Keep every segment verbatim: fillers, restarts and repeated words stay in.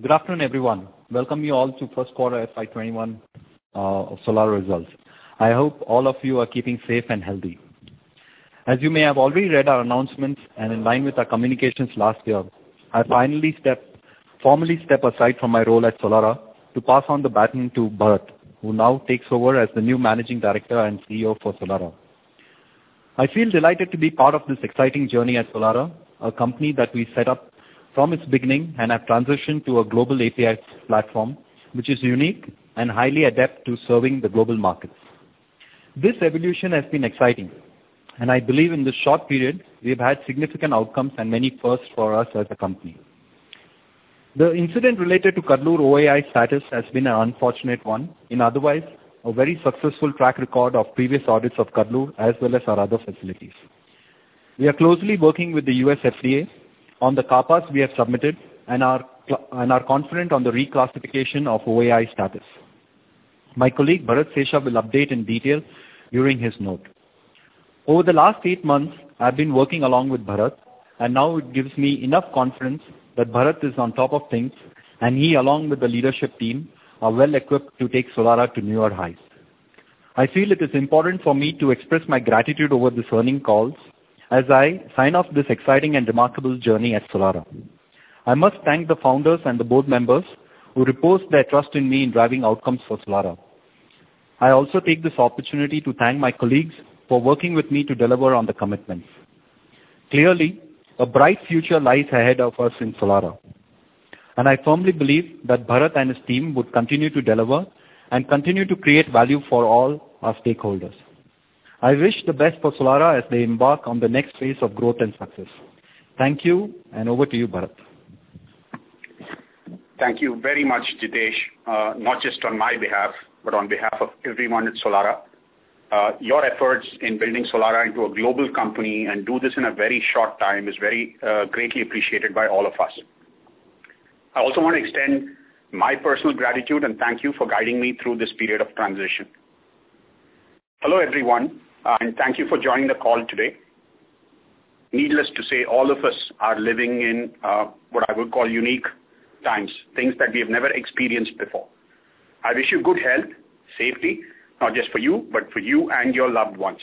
Good afternoon, everyone. Welcome you all to first quarter F Y twenty-one uh, of Solara results. I hope all of you are keeping safe and healthy. As you may have already read our announcements and in line with our communications last year, I finally step, formally step aside from my role at Solara to pass on the baton to Bharat, who now takes over as the new Managing Director and C E O for Solara. I feel delighted to be part of this exciting journey at Solara, a company that we set up from its beginning and have transitioned to a global A P I platform, which is unique and highly adept to serving the global markets. This evolution has been exciting, and I believe in this short period, we have had significant outcomes and many firsts for us as a company. The incident related to Cuddalore O A I status has been an unfortunate one, in otherwise a very successful track record of previous audits of Cuddalore as well as our other facilities. We are closely working with the U S F D A on the CAPAs we have submitted and are, and are confident on the reclassification of O A I status. My colleague Bharat Sesha will update in detail during his note. Over the last eight months, I have been working along with Bharat, and now it gives me enough confidence that Bharat is on top of things and he along with the leadership team are well equipped to take Solara to newer heights. I feel it is important for me to express my gratitude over this earning calls as I sign off this exciting and remarkable journey at Solara. I must thank the founders and the board members who reposed their trust in me in driving outcomes for Solara. I also take this opportunity to thank my colleagues for working with me to deliver on the commitments. Clearly, a bright future lies ahead of us in Solara, and I firmly believe that Bharat and his team would continue to deliver and continue to create value for all our stakeholders. I wish the best for Solara as they embark on the next phase of growth and success. Thank you, and over to you, Bharat. Thank you very much, Jitesh, uh, not just on my behalf, but on behalf of everyone at Solara. Uh, your efforts in building Solara into a global company and do this in a very short time is very uh, greatly appreciated by all of us. I also want to extend my personal gratitude and thank you for guiding me through this period of transition. Hello, everyone. Uh, and thank you for joining the call today. Needless to say, all of us are living in uh, what I would call unique times, things that we have never experienced before. I wish you good health, safety, not just for you, but for you and your loved ones.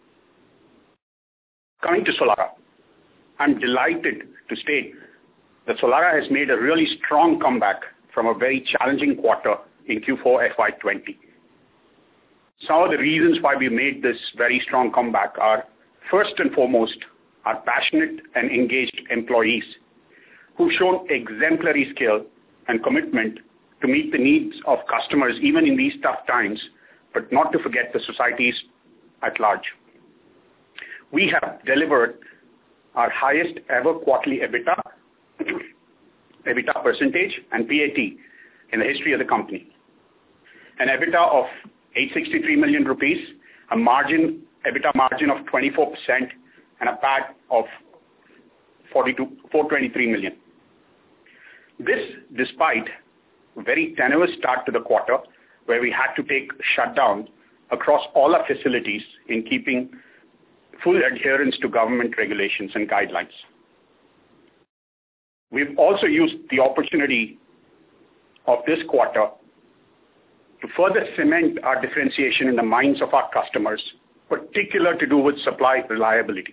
Coming to Solara, I'm delighted to state that Solara has made a really strong comeback from a very challenging quarter in Q four F Y twenty. Some of the reasons why we made this very strong comeback are, first and foremost, our passionate and engaged employees who've shown exemplary skill and commitment to meet the needs of customers even in these tough times, but not to forget the societies at large. We have delivered our highest ever quarterly EBITDA, EBITDA percentage, and P A T in the history of the company. An EBITDA of eight hundred sixty-three million rupees, a margin, EBITDA margin of twenty-four percent, and a P A T of four hundred twenty-three million. This despite a very tenuous start to the quarter where we had to take shutdown across all our facilities in keeping full adherence to government regulations and guidelines. We've also used the opportunity of this quarter to further cement our differentiation in the minds of our customers, particular to do with supply reliability.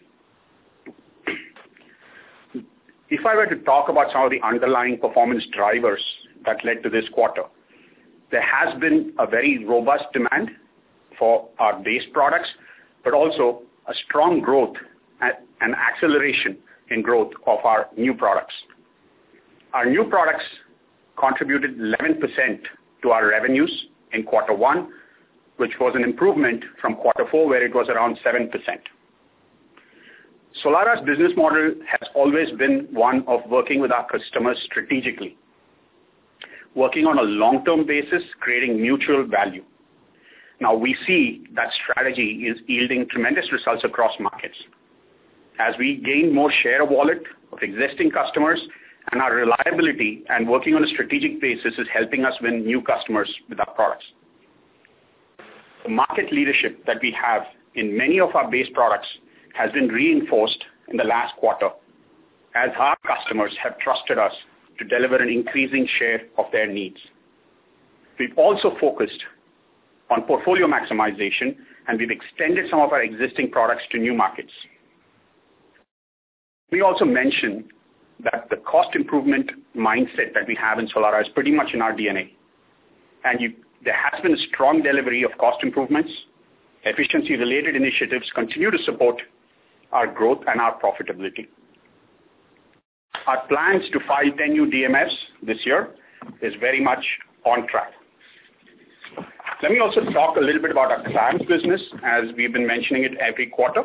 If I were to talk about some of the underlying performance drivers that led to this quarter, there has been a very robust demand for our base products, but also a strong growth and acceleration in growth of our new products. Our new products contributed eleven percent to our revenues in quarter one, which was an improvement from quarter four where it was around seven percent. Solara's business model has always been one of working with our customers strategically, working on a long-term basis, creating mutual value. Now we see that strategy is yielding tremendous results across markets. As we gain more share of wallet of existing customers, and our reliability and working on a strategic basis is helping us win new customers with our products. The market leadership that we have in many of our base products has been reinforced in the last quarter as our customers have trusted us to deliver an increasing share of their needs. We've also focused on portfolio maximization, and we've extended some of our existing products to new markets. We also mentioned that the cost improvement mindset that we have in Solara is pretty much in our D N A. And you, there has been a strong delivery of cost improvements. Efficiency-related initiatives continue to support our growth and our profitability. Our plans to file ten new D M Fs this year is very much on track. Let me also talk a little bit about our CRAMS business, as we've been mentioning it every quarter.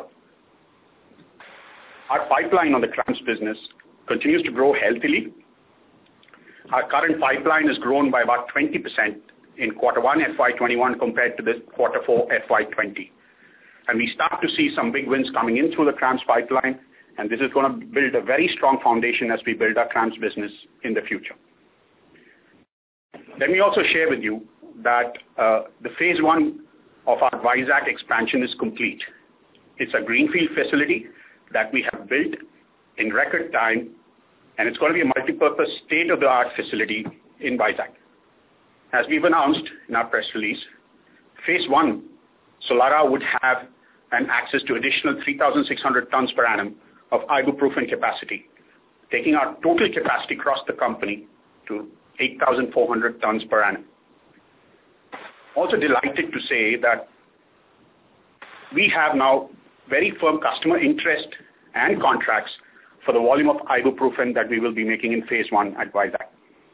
Our pipeline on the CRAMS business continues to grow healthily. Our current pipeline has grown by about twenty percent in quarter one F Y twenty-one compared to the quarter four F Y twenty. And we start to see some big wins coming in through the CRAMS pipeline, and this is going to build a very strong foundation as we build our CRAMS business in the future. Let me also share with you that uh, the phase one of our Vizag expansion is complete. It's a greenfield facility that we have built in record time, and it's going to be a multi-purpose state-of-the-art facility in Vizag. As we've announced in our press release, phase one, Solara would have an access to additional three thousand six hundred tons per annum of ibuprofen capacity, taking our total capacity across the company to eight thousand four hundred tons per annum. Also delighted to say that we have now very firm customer interest and contracts for the volume of ibuprofen that we will be making in phase one at Vizag.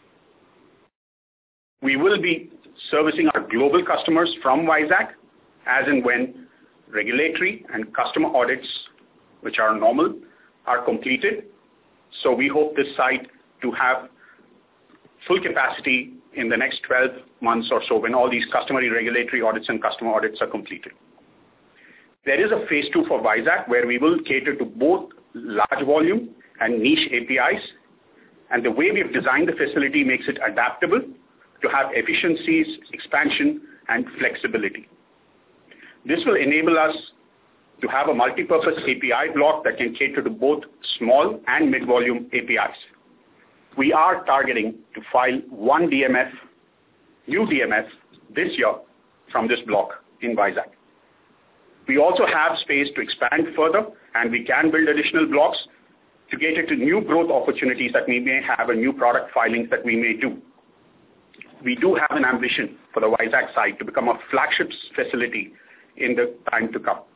We will be servicing our global customers from Vizag as and when regulatory and customer audits, which are normal, are completed. So we hope this site to have full capacity in the next twelve months or so when all these customary regulatory audits and customer audits are completed. There is a phase two for Vizag where we will cater to both large volume and niche A P Is, and the way we have designed the facility makes it adaptable to have efficiencies, expansion, and flexibility. This will enable us to have a multi-purpose A P I block that can cater to both small and mid-volume A P Is. We are targeting to file one D M F, new D M F, this year from this block in Vizag. We also have space to expand further, and we can build additional blocks to cater to new growth opportunities that we may have and new product filings that we may do. We do have an ambition for the Vizag site to become a flagship facility in the time to come.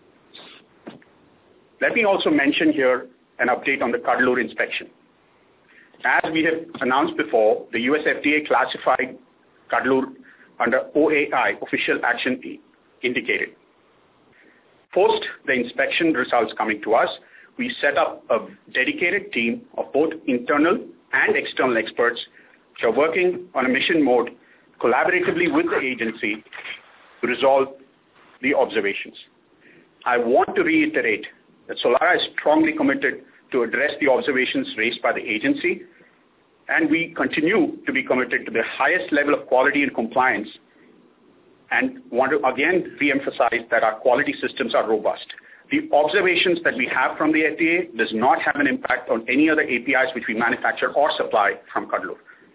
Let me also mention here an update on the Cuddalore inspection. As we have announced before, the U S F D A classified Cuddalore under O A I, Official Action Indicated. Post the inspection results coming to us, we set up a dedicated team of both internal and external experts which are working on a mission mode collaboratively with the agency to resolve the observations. I want to reiterate that Solara is strongly committed to address the observations raised by the agency, and we continue to be committed to the highest level of quality and compliance, and want to again re-emphasize that our quality systems are robust. The observations that we have from the F D A does not have an impact on any other A P Is which we manufacture or supply from Cuddalore.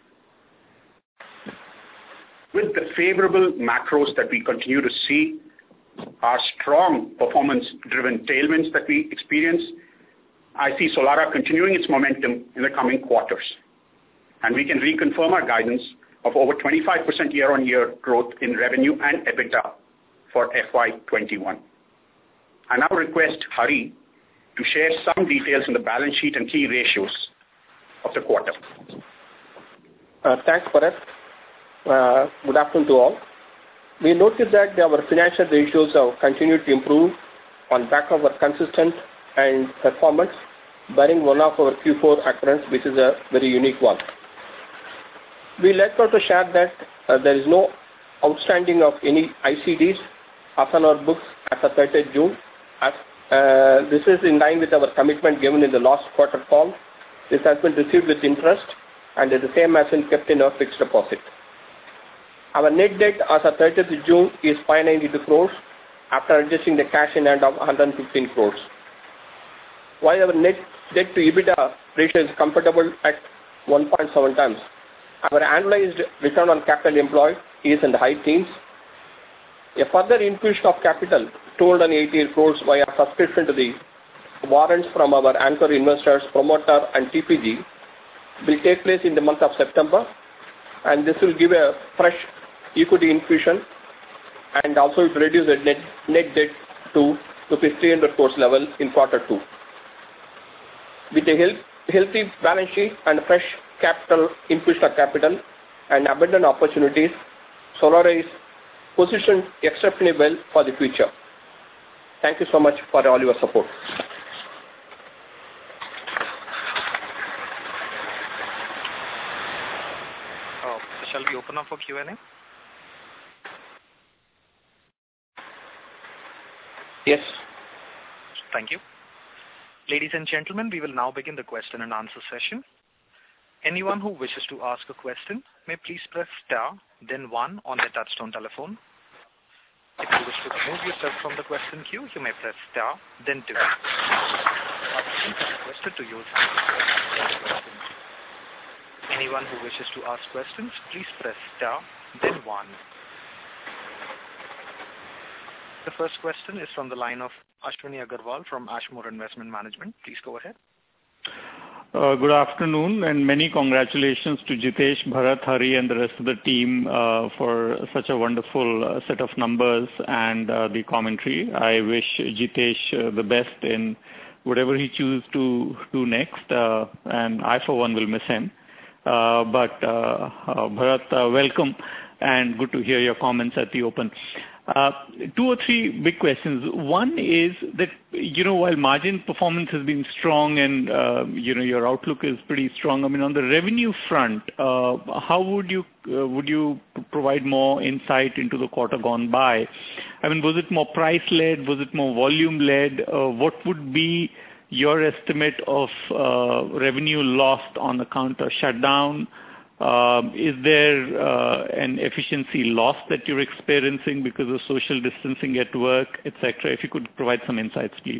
With the favorable macros that we continue to see, our strong performance-driven tailwinds that we experience, I see Solara continuing its momentum in the coming quarters. And we can reconfirm our guidance of over twenty-five percent year-on-year growth in revenue and EBITDA for F Y twenty-one. I now request Hari to share some details on the balance sheet and key ratios of the quarter. Uh, thanks, Bharat. Uh, good afternoon to all. We noticed that our financial ratios have continued to improve on back of our consistent and performance, barring one of our Q four occurrence, which is a very unique one. We like to share that uh, there is no outstanding of any I C Ds as on our books as of thirtieth June. As, uh, this is in line with our commitment given in the last quarter call. This has been received with interest and is the same as been kept in our fixed deposit. Our net debt as of thirtieth June is five hundred ninety-two crores after adjusting the cash in hand of one hundred fifteen crores. While our net debt to EBITDA ratio is comfortable at one point seven times. Our annualized return on capital employed is in the high teens. A further infusion of capital, two hundred eighty crores via subscription to the warrants from our anchor investors, promoter and T P G, will take place in the month of September, and this will give a fresh equity infusion, and also it will reduce the net, net debt to rupees three hundred crores level in quarter two. With a health, healthy balance sheet and fresh capital, infusion of capital and abundant opportunities, Solara is positioned exceptionally well for the future. Thank you so much for all your support. Uh, shall we open up for Q and A? Yes. Thank you. Ladies and gentlemen, we will now begin the question and answer session. Anyone who wishes to ask a question may please press star, then one on their touchtone telephone. If you wish to remove yourself from the question queue, you may press star, then two. Participants are requested to use questions. Anyone who wishes to ask questions, please press star, then one. The first question is from the line of Ashwini Agarwal from Ashmore Investment Management. Please go ahead. Uh, good afternoon, and many congratulations to Jitesh, Bharat, Hari, and the rest of the team uh, for such a wonderful uh, set of numbers and uh, the commentary. I wish Jitesh uh, the best in whatever he chooses to do next, uh, and I, for one, will miss him. Uh, but uh, uh, Bharat, uh, welcome, and good to hear your comments at the open. Uh, two or three big questions. One is that, you know, while margin performance has been strong and, uh, you know, your outlook is pretty strong, I mean, on the revenue front, uh, how would you uh, would you provide more insight into the quarter gone by? I mean, was it more price-led? Was it more volume-led? Uh, what would be your estimate of uh, revenue lost on account of shutdown? Um, is there uh, an efficiency loss that you're experiencing because of social distancing at work, et cetera? If you could provide some insights, please.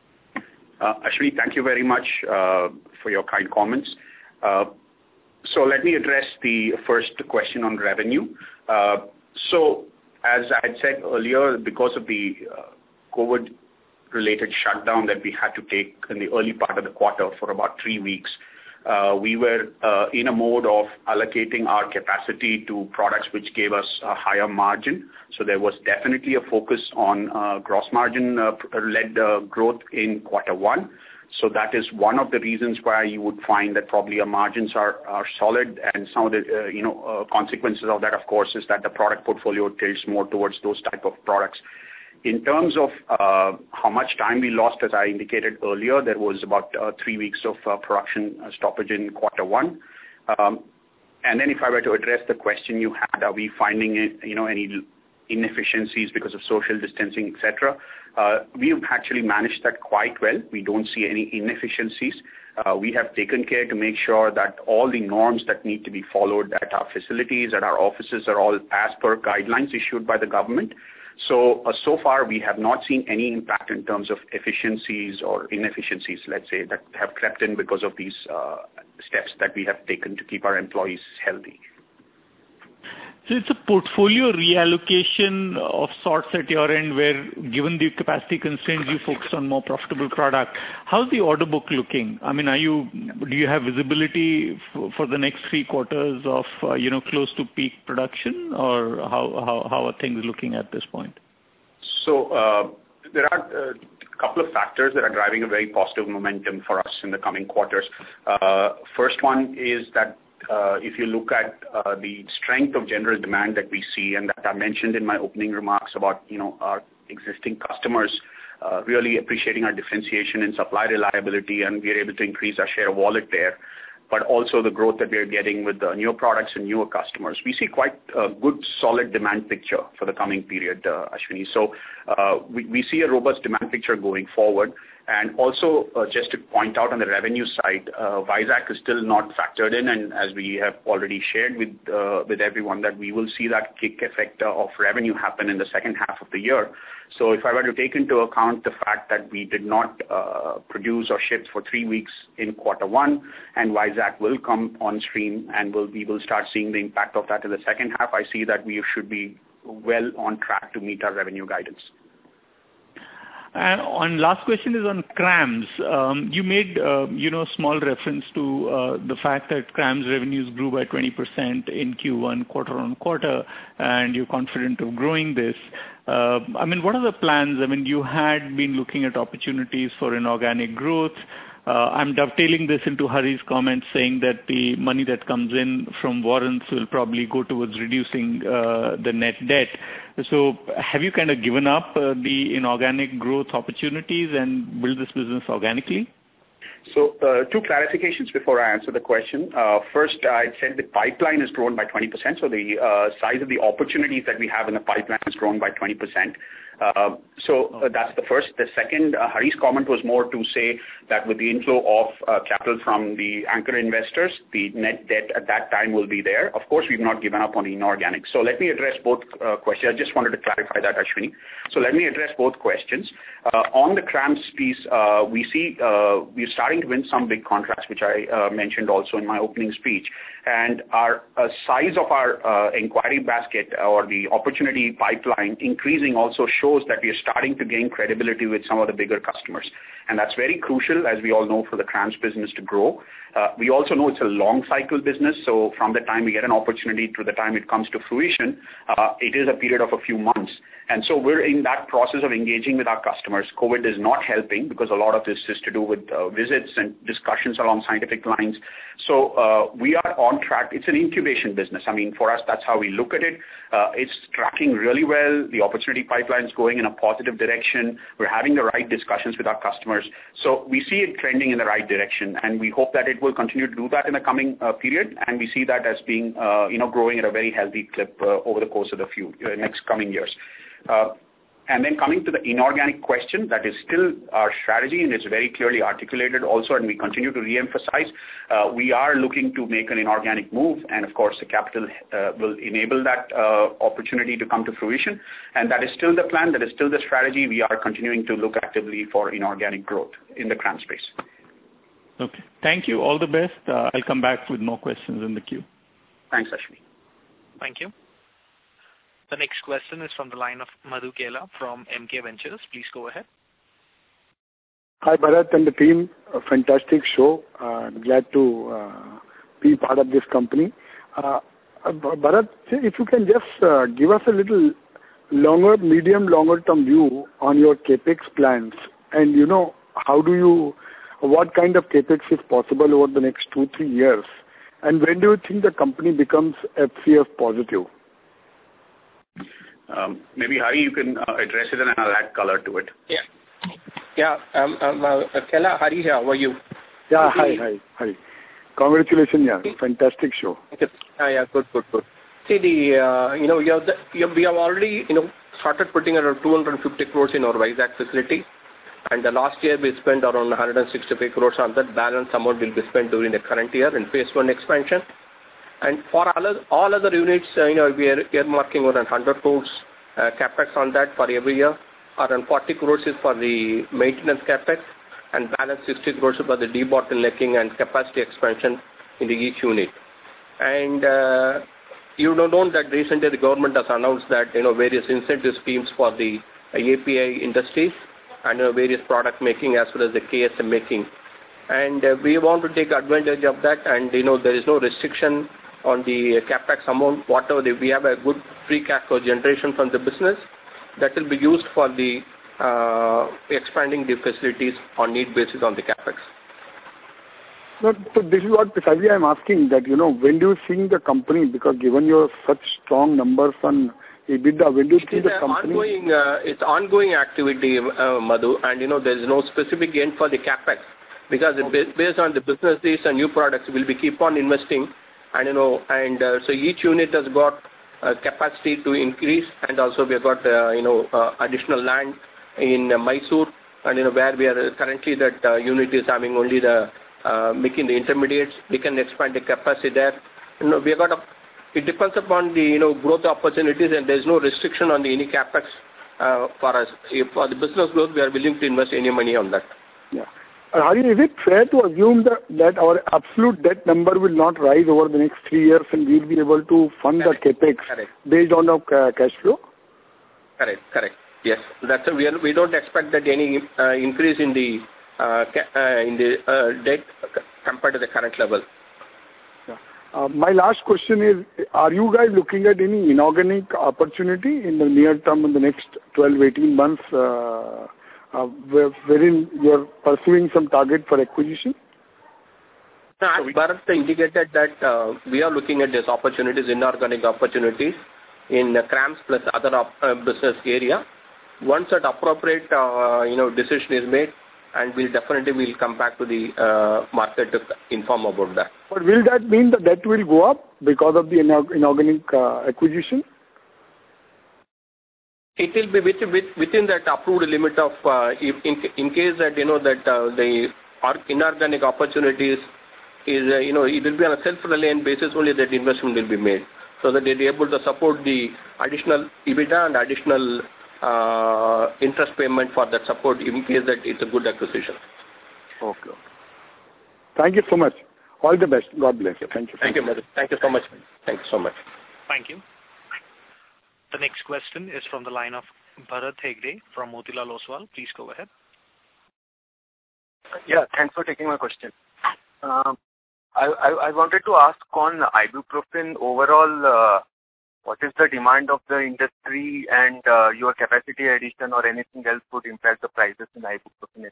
Uh, Ashwini, thank you very much uh, for your kind comments. Uh, so let me address the first question on revenue. Uh, so as I had said earlier, because of the uh, COVID-related shutdown that we had to take in the early part of the quarter for about three weeks, Uh, we were uh, in a mode of allocating our capacity to products which gave us a higher margin. So there was definitely a focus on uh, gross margin-led uh, uh, growth in quarter one. So that is one of the reasons why you would find that probably our margins are, are solid, and some of the uh, you know uh, consequences of that, of course, is that the product portfolio tilts more towards those type of products. In terms of uh, how much time we lost, as I indicated earlier, there was about uh, three weeks of uh, production uh, stoppage in quarter one. Um, and then if I were to address the question you had, are we finding you know, any inefficiencies because of social distancing, et cetera? Uh, we've actually managed that quite well. We don't see any inefficiencies. Uh, we have taken care to make sure that all the norms that need to be followed at our facilities, at our offices, are all as per guidelines issued by the government. So, uh, so far we have not seen any impact in terms of efficiencies or inefficiencies, let's say, that have crept in because of these uh, steps that we have taken to keep our employees healthy. So it's a portfolio reallocation of sorts at your end where, given the capacity constraints, you focus on more profitable product. How's the order book looking? I mean, are you, do you have visibility f- for the next three quarters of, uh, you know, close to peak production, or how, how, how are things looking at this point? So uh, there are a couple of factors that are driving a very positive momentum for us in the coming quarters. Uh, first one is that Uh, if you look at uh, the strength of general demand that we see, and that I mentioned in my opening remarks about, you know, our existing customers uh, really appreciating our differentiation in supply reliability, and we are able to increase our share of wallet there, but also the growth that we are getting with the newer products and newer customers. We see quite a good, solid demand picture for the coming period, uh, Ashwini. So uh, we, we see a robust demand picture going forward. And also, uh, just to point out on the revenue side, uh, Vizag is still not factored in, and as we have already shared with uh, with everyone, that we will see that kick effect of revenue happen in the second half of the year. So if I were to take into account the fact that we did not uh, produce or ship for three weeks in quarter one, and Vizag will come on stream, and we'll, we will start seeing the impact of that in the second half, I see that we should be well on track to meet our revenue guidance. And on last question is on CRAMS. Um, you made, uh, you know, small reference to uh, the fact that CRAMS revenues grew by twenty percent in Q one quarter on quarter, and you're confident of growing this. Uh, I mean, what are the plans? I mean, you had been looking at opportunities for inorganic growth. Uh, I'm dovetailing this into Hari's comments saying that the money that comes in from warrants will probably go towards reducing uh, the net debt. So have you kind of given up uh, the inorganic growth opportunities and build this business organically? So uh, two clarifications before I answer the question. Uh, first, I said the pipeline has grown by twenty percent. So the uh, size of the opportunities that we have in the pipeline has grown by twenty percent. Uh, so uh, that's the first. The second, uh, Hari's comment was more to say that with the inflow of uh, capital from the anchor investors, the net debt at that time will be there. Of course, we've not given up on the inorganic. So let me address both uh, questions. I just wanted to clarify that, Ashwini. So let me address both questions. Uh, on the CRAMS piece, uh, we see uh, we're starting to win some big contracts, which I uh, mentioned also in my opening speech. And our uh, size of our uh, inquiry basket or the opportunity pipeline increasing also shows that we are starting to gain credibility with some of the bigger customers. And that's very crucial, as we all know, for the CRAMS business to grow. Uh, we also know it's a long cycle business, so from the time we get an opportunity to the time it comes to fruition, uh, it is a period of a few months. And so we're in that process of engaging with our customers. COVID is not helping because a lot of this is to do with uh, visits and discussions along scientific lines. So uh, we are on track. It's an incubation business. I mean, for us, that's how we look at it. Uh, it's tracking really well. The opportunity pipeline is going in a positive direction. We're having the right discussions with our customers. So we see it trending in the right direction, and we hope that it will continue to do that in the coming uh, period, and we see that as being, uh, you know, growing at a very healthy clip uh, over the course of the few uh, next coming years. Uh, and then coming to the inorganic question, that is still our strategy, and it's very clearly articulated also, and we continue to re-emphasize. Uh, we are looking to make an inorganic move, and of course the capital uh, will enable that uh, opportunity to come to fruition, and that is still the plan, that is still the strategy. We are continuing to look actively for inorganic growth in the CRAMS space. Okay. Thank you. All the best. Uh, I'll come back with more questions in the queue. Thanks, Ashwini. Thank you. The next question is from the line of Madhu Kela from M K Ventures. Please go ahead. Hi, Bharat and the team. A fantastic show. Uh, glad to uh, be part of this company. Uh, Bharat, if you can just uh, give us a little longer, medium, longer term view on your capex plans, and you know, how do you, what kind of capex is possible over the next two, three years, and when do you think the company becomes F C F positive? Um, maybe Hari, you can uh, address it and I'll add color to it. Yeah. Yeah. Um, um, uh, Kela, Hari here. How are you? Yeah. Hi. Hi. Hi. Congratulations. Yeah. Fantastic show. Okay. Uh, yeah. Good. Good. Good. See the uh, you know you have the, you have, we have already you know started putting around two hundred fifty crores in our Vizag facility, and the last year we spent around one hundred sixty-five crores on that. Balance amount will be spent during the current year in phase one expansion. And for all other, all other units, uh, you know, we are earmarking around one hundred crores uh, capex on that for every year. Around forty crores is for the maintenance capex, and balance sixty crores for the debottlenecking and capacity expansion in the each unit. And uh, you don't know that recently the government has announced that you know various incentive schemes for the uh, A P I industries and uh, various product making as well as the K S M making. And uh, we want to take advantage of that, and you know there is no restriction on the capex amount. Whatever the, we have a good free cash flow generation from the business that will be used for the uh, expanding the facilities on need basis on the capex. No, so this is what precisely I'm asking, that you know when do you think the company, because given your such strong numbers on EBITDA, when do you think the company? Ongoing, uh, it's ongoing activity, uh, Madhu, and you know there is no specific end for the capex, because okay. based on the business needs and new products, we'll be keep on investing. And you know, and uh, so each unit has got uh, capacity to increase, and also we have got uh, you know uh, additional land in uh, Mysore and you know where we are currently that uh, unit is having only the uh, making the intermediates, we can expand the capacity there. You know, we have got a, it depends upon the you know growth opportunities, and there is no restriction on the any capex uh, for us. If for the business growth, we are willing to invest any money on that. Yeah. Uh, Hari, is it fair to assume that, that our absolute debt number will not rise over the next three years and we'll be able to fund Correct. the capex Correct. based on our uh, cash flow? Correct, correct. Yes, that's a, we are, we don't expect that any uh, increase in the uh, ca- uh, in the uh, debt compared to the current level. Yeah. Uh, my last question is: are you guys looking at any inorganic opportunity in the near term in the next twelve, eighteen months? Uh, Uh, wherein you are pursuing some target for acquisition? No, as Bharat indicated that uh, we are looking at these opportunities, inorganic opportunities in uh, CRAMS plus other op- uh, business area. Once that appropriate uh, you know decision is made, and we'll definitely will come back to the uh, market to inform about that. But will that mean the debt will go up because of the inorganic uh, acquisition? It will be within, within that approved limit of, uh, in, in case that, you know, that uh, the inorganic opportunities is, uh, you know, it will be on a self-reliant basis only that investment will be made. So that they'll be able to support the additional EBITDA and additional uh, interest payment for that support in case that it's a good acquisition. Okay. Thank you so much. All the best. God bless you. Thank you. Thank you, Madhu. Thank you so much. Thank you so much. Thank you. The next question is from the line of Bharat Hegde from Motilal Oswal. Please go ahead. Yeah, thanks for taking my question. Um, I, I, I wanted to ask on ibuprofen overall, uh, what is the demand of the industry and uh, your capacity addition or anything else would impact the prices in ibuprofen?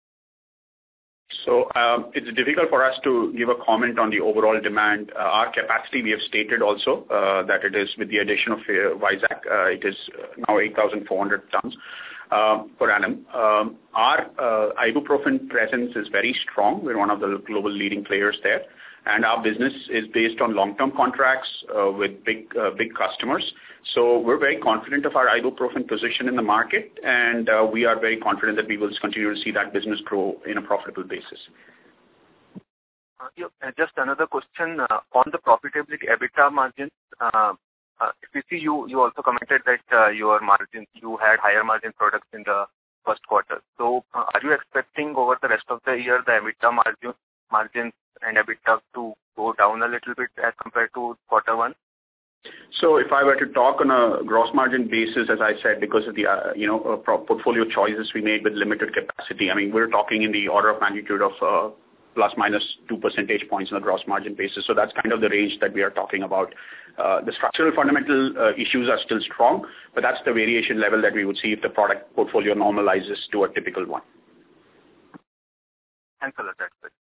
So um, it's difficult for us to give a comment on the overall demand. Uh, our capacity, we have stated also uh, that it is with the addition of uh, Vizag, uh, it is now eight thousand four hundred tons uh, per annum. Um, our uh, ibuprofen presence is very strong. We're one of the global leading players there. And our business is based on long-term contracts uh, with big uh, big customers. So we're very confident of our ibuprofen position in the market, and uh, we are very confident that we will continue to see that business grow in a profitable basis. Uh, yeah, just another question uh, on the profitability, EBITDA margins. Uh, uh, if you see, you, you also commented that uh, your margins, you had higher margin products in the first quarter. So uh, are you expecting over the rest of the year the EBITDA margin, margins and EBITDA to go down a little bit as compared to quarter one? So if I were to talk on a gross margin basis, as I said, because of the uh, you know uh, portfolio choices we made with limited capacity, I mean, we're talking in the order of magnitude of uh, plus minus two percentage points on the gross margin basis. So that's kind of the range that we are talking about. Uh, the structural fundamental uh, issues are still strong, but that's the variation level that we would see if the product portfolio normalizes to a typical one. Thanks a lot. That's good.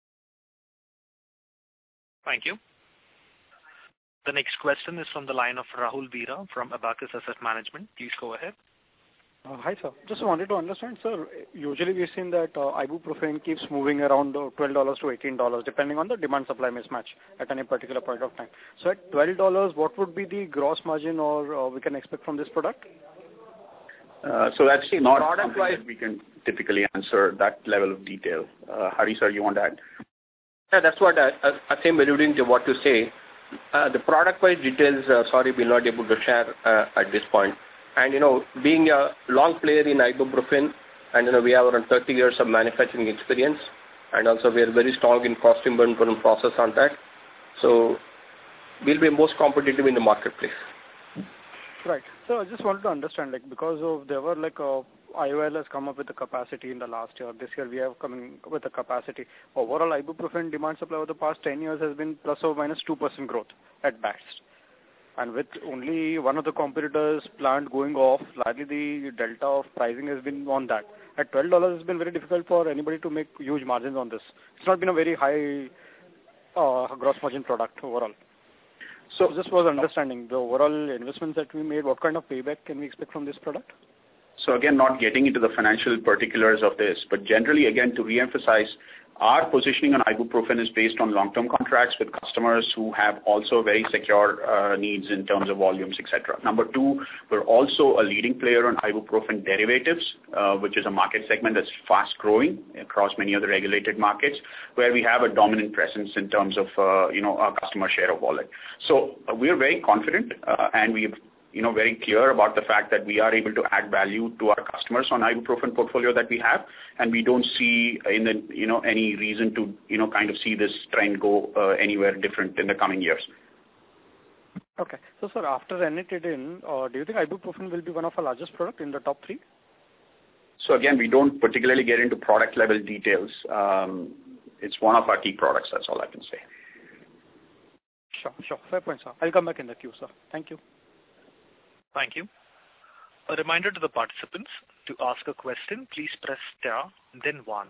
Thank you. The next question is from the line of Rahul Veera from Abacus Asset Management. Please go ahead. Uh, hi, sir. Just wanted to understand, sir, usually we've seen that uh, ibuprofen keeps moving around uh, twelve dollars to eighteen dollars depending on the demand-supply mismatch at any particular point of time. So at twelve dollars, what would be the gross margin or uh, we can expect from this product? Uh, so that's not something that we can typically answer that level of detail. Uh, Hari, sir, you want to add? Yeah, that's what I, I, I am alluding to what you say. Uh, the product-wise details, uh, sorry, we're not able to share uh, at this point. And, you know, being a long player in ibuprofen, and, you know, we have around thirty years of manufacturing experience, and also we are very strong in cost improvement process on that. So we'll be most competitive in the marketplace. Right. So I just wanted to understand, like, because of there were like uh, I O L has come up with the capacity in the last year. This year we have coming with the capacity. Overall, ibuprofen demand supply over the past ten years has been plus or minus two percent growth at best. And with only one of the competitors' plant going off, largely the delta of pricing has been on that. At twelve dollars, it's been very difficult for anybody to make huge margins on this. It's not been a very high uh, gross margin product overall. So this was understanding the overall investments that we made. What kind of payback can we expect from this product? So again, not getting into the financial particulars of this, but generally, again, to re-emphasize, our positioning on ibuprofen is based on long-term contracts with customers who have also very secure uh, needs in terms of volumes, et cetera. Number two, we're also a leading player on ibuprofen derivatives, uh, which is a market segment that's fast growing across many other regulated markets, where we have a dominant presence in terms of uh, you know our customer share of wallet. So uh, we are very confident, uh, and we've you know, very clear about the fact that we are able to add value to our customers on ibuprofen portfolio that we have, and we don't see in the, you know, any reason to, you know, kind of see this trend go uh, anywhere different in the coming years. Okay. So, sir, after ranitidine, uh, do you think ibuprofen will be one of our largest product in the top three? So again, we don't particularly get into product level details. Um, it's one of our key products. That's all I can say. Sure, sure. Fair point, sir. I'll come back in the queue, sir. Thank you. Thank you. A reminder to the participants, to ask a question, please press star, then one.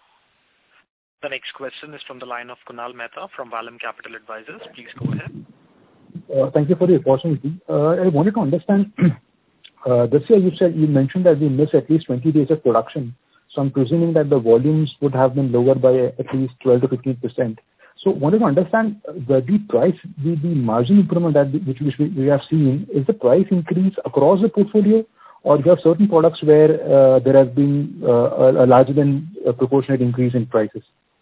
The next question is from the line of Kunal Mehta from Valem Capital Advisors. Please go ahead. Uh, thank you for the opportunity. Uh, I wanted to understand, uh, this year you said, you mentioned that we missed at least twenty days of production. So I'm presuming that the volumes would have been lower by at least twelve to fifteen percent. So wanted to understand the, the price, the, the margin improvement that which, which we, we have seen, is the price increase across the portfolio, or there are certain products where uh, there has been uh, a, a larger than a proportionate increase in prices?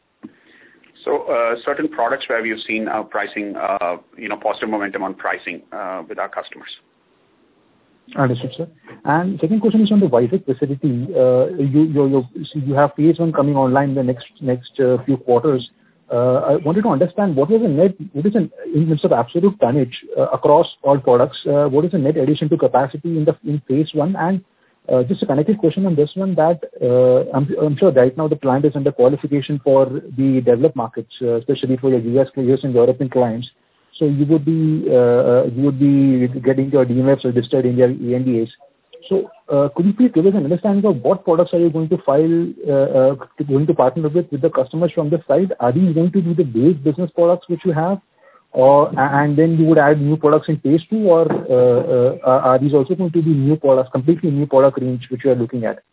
So uh, certain products where we've seen our pricing, uh, you know, positive momentum on pricing uh, with our customers. Understood, sir. And second question is on the Vizag facility. Uh, you, you, you, you have phase one coming online in the next next uh, few quarters. Uh, I wanted to understand what was the net, what is an, in terms of absolute tonnage uh, across all products, uh, what is the net addition to capacity in the in phase one? And uh, just a connected question on this one, that uh, I'm, I'm sure right now the plant is under qualification for the developed markets, uh, especially for your U S, U S and European clients. So you would be uh, you would be getting your D M Fs registered in your E N D As. So uh, could you please give us an understanding of what products are you going to file, uh, uh, going to partner with with the customers from this side? Are these going to be the base business products which you have, or and then you would add new products in phase two, or uh, uh, are these also going to be new products, completely new product range which you are looking at?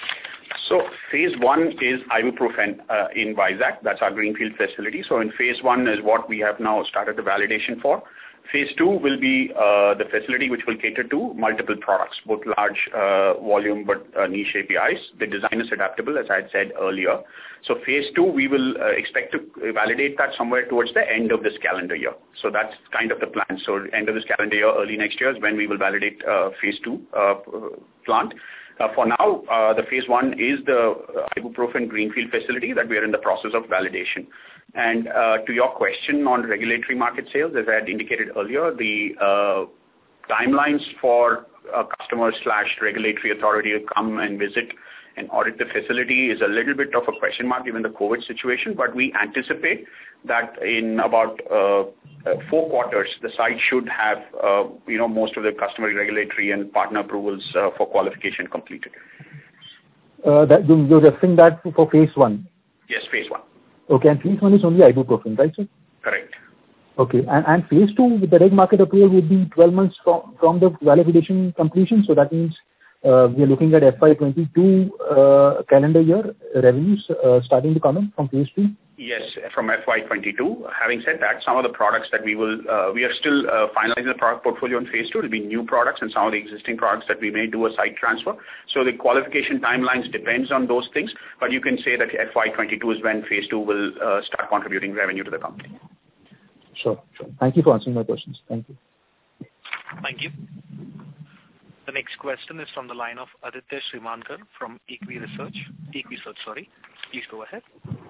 So phase one is ibuprofen uh, in Vizag. That's our greenfield facility. So in phase one is what we have now started the validation for. Phase two will be uh, the facility which will cater to multiple products, both large uh, volume but uh, niche A P Is. The design is adaptable, as I had said earlier. So phase two, we will uh, expect to validate that somewhere towards the end of this calendar year. So that's kind of the plan. So end of this calendar year, early next year is when we will validate uh, phase two uh, plant. Uh, for now, uh, the phase one is the uh, ibuprofen greenfield facility that we are in the process of validation. And uh, to your question on regulatory market sales, as I had indicated earlier, the uh, timelines for a customer slash regulatory authority to come and visit and audit the facility is a little bit of a question mark given the COVID situation, but we anticipate that in about uh, uh, four quarters, the site should have, uh, you know, most of the customary regulatory and partner approvals uh, for qualification completed. Uh, that, you're referring that for phase one? Yes, phase one. Okay, and phase one is only ibuprofen, right, sir? Correct. Okay, and, and phase two, the reg market approval would be twelve months from, from the validation completion, so that means uh, we are looking at F Y twenty-two uh, calendar year revenues uh, starting to come in from phase two? Yes, from F Y twenty-two. Having said that, some of the products that we will, uh, we are still uh, finalizing the product portfolio in phase two. It will be new products and some of the existing products that we may do a site transfer. So the qualification timelines depends on those things, but you can say that F Y twenty-two is when phase two will uh, start contributing revenue to the company. Sure, sure. Thank you for answering my questions. Thank you. Thank you. The next question is from the line of Aditya Srimankar from Equi Research. Equi Research, sorry. Please go ahead.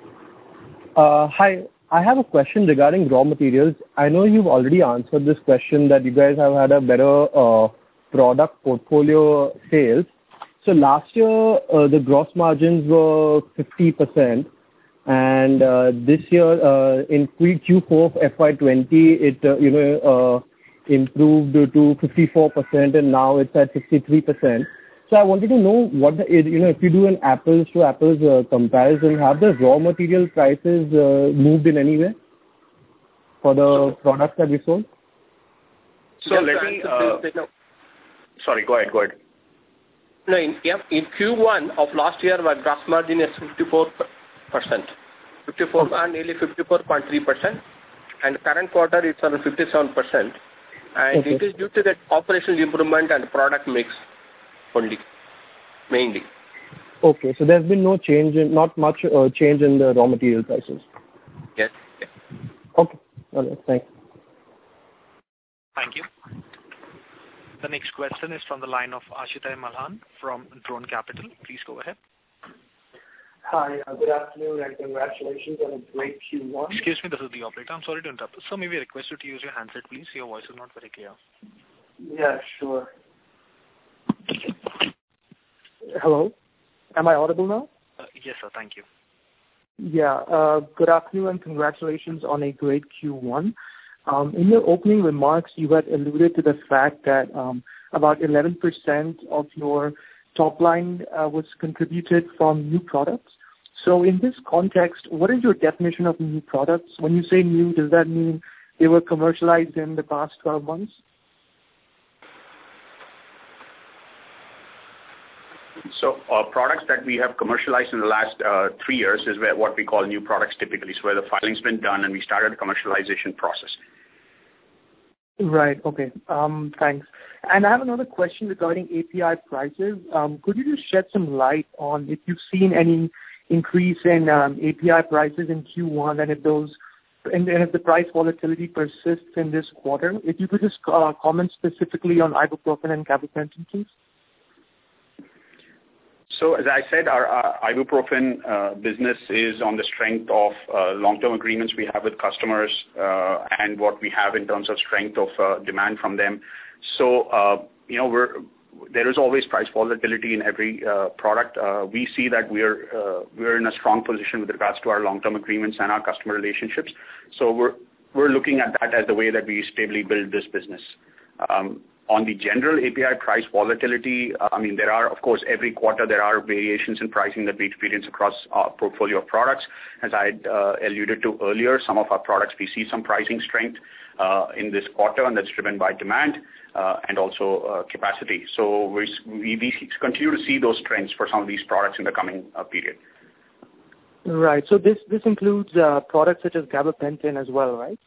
Uh, hi, I have a question regarding raw materials. I know you've already answered this question that you guys have had a better uh, product portfolio sales. So last year, uh, the gross margins were fifty percent. And uh, this year, uh, in Q four of F Y twenty, it uh, you know uh, improved to fifty-four percent, and now it's at sixty-three percent. So I wanted to know what the, you know if you do an apples to apples uh, comparison, have the raw material prices uh, moved in any way for the so, products that we sold? So Just let me. Uh, no. Sorry, go ahead. Go ahead. No, in, yeah, in Q one of last year, our gross margin is fifty-four percent. fifty-four and nearly fifty-four point three percent, and current quarter it's around fifty-seven percent, and Okay. it is due to that operational improvement and product mix only, mainly. Okay, so there's been no change in, not much uh, change in the raw material prices. Yes. yes. Okay. All right. Thanks. Thank you. The next question is from the line of Ashitay Malhan from Drone Capital. Please go ahead. Hi, uh, good afternoon, and congratulations on a great Q one. Excuse me, this is the operator. I'm sorry to interrupt. So maybe I request you to use your handset, please. Your voice is not very clear. Yeah, sure. Hello. Am I audible now? Uh, yes, sir. Thank you. Yeah, uh, good afternoon, and congratulations on a great Q one. Um, in your opening remarks, you had alluded to the fact that um, about eleven percent of your top line uh, was contributed from new products. So in this context, what is your definition of new products? When you say new, does that mean they were commercialized in the past twelve months? So uh, products that we have commercialized in the last uh, three years is where what we call new products typically, so where the filing's been done and we started the commercialization process. Right. Okay. Um, thanks. And I have another question regarding A P I prices. Um, could you just shed some light on if you've seen any increase in um, A P I prices in Q one, and if those and, and if the price volatility persists in this quarter? If you could just uh, comment specifically on ibuprofen and gabapentin, please. So as I said, our, our ibuprofen uh, business is on the strength of uh, long-term agreements we have with customers uh, and what we have in terms of strength of uh, demand from them. So, uh, you know, we're, there is always price volatility in every uh, product. Uh, we see that we're, uh, we're in a strong position with regards to our long-term agreements and our customer relationships. So we're, we're looking at that as the way that we stably build this business. Um, On the general A P I price volatility, uh, I mean, there are, of course, every quarter there are variations in pricing that we experience across our portfolio of products. As I uh, alluded to earlier, some of our products, we see some pricing strength uh, in this quarter, and that's driven by demand uh, and also uh, capacity. So we, we, we continue to see those trends for some of these products in the coming uh, period. Right. So this, this includes uh, products such as gabapentin as well, right?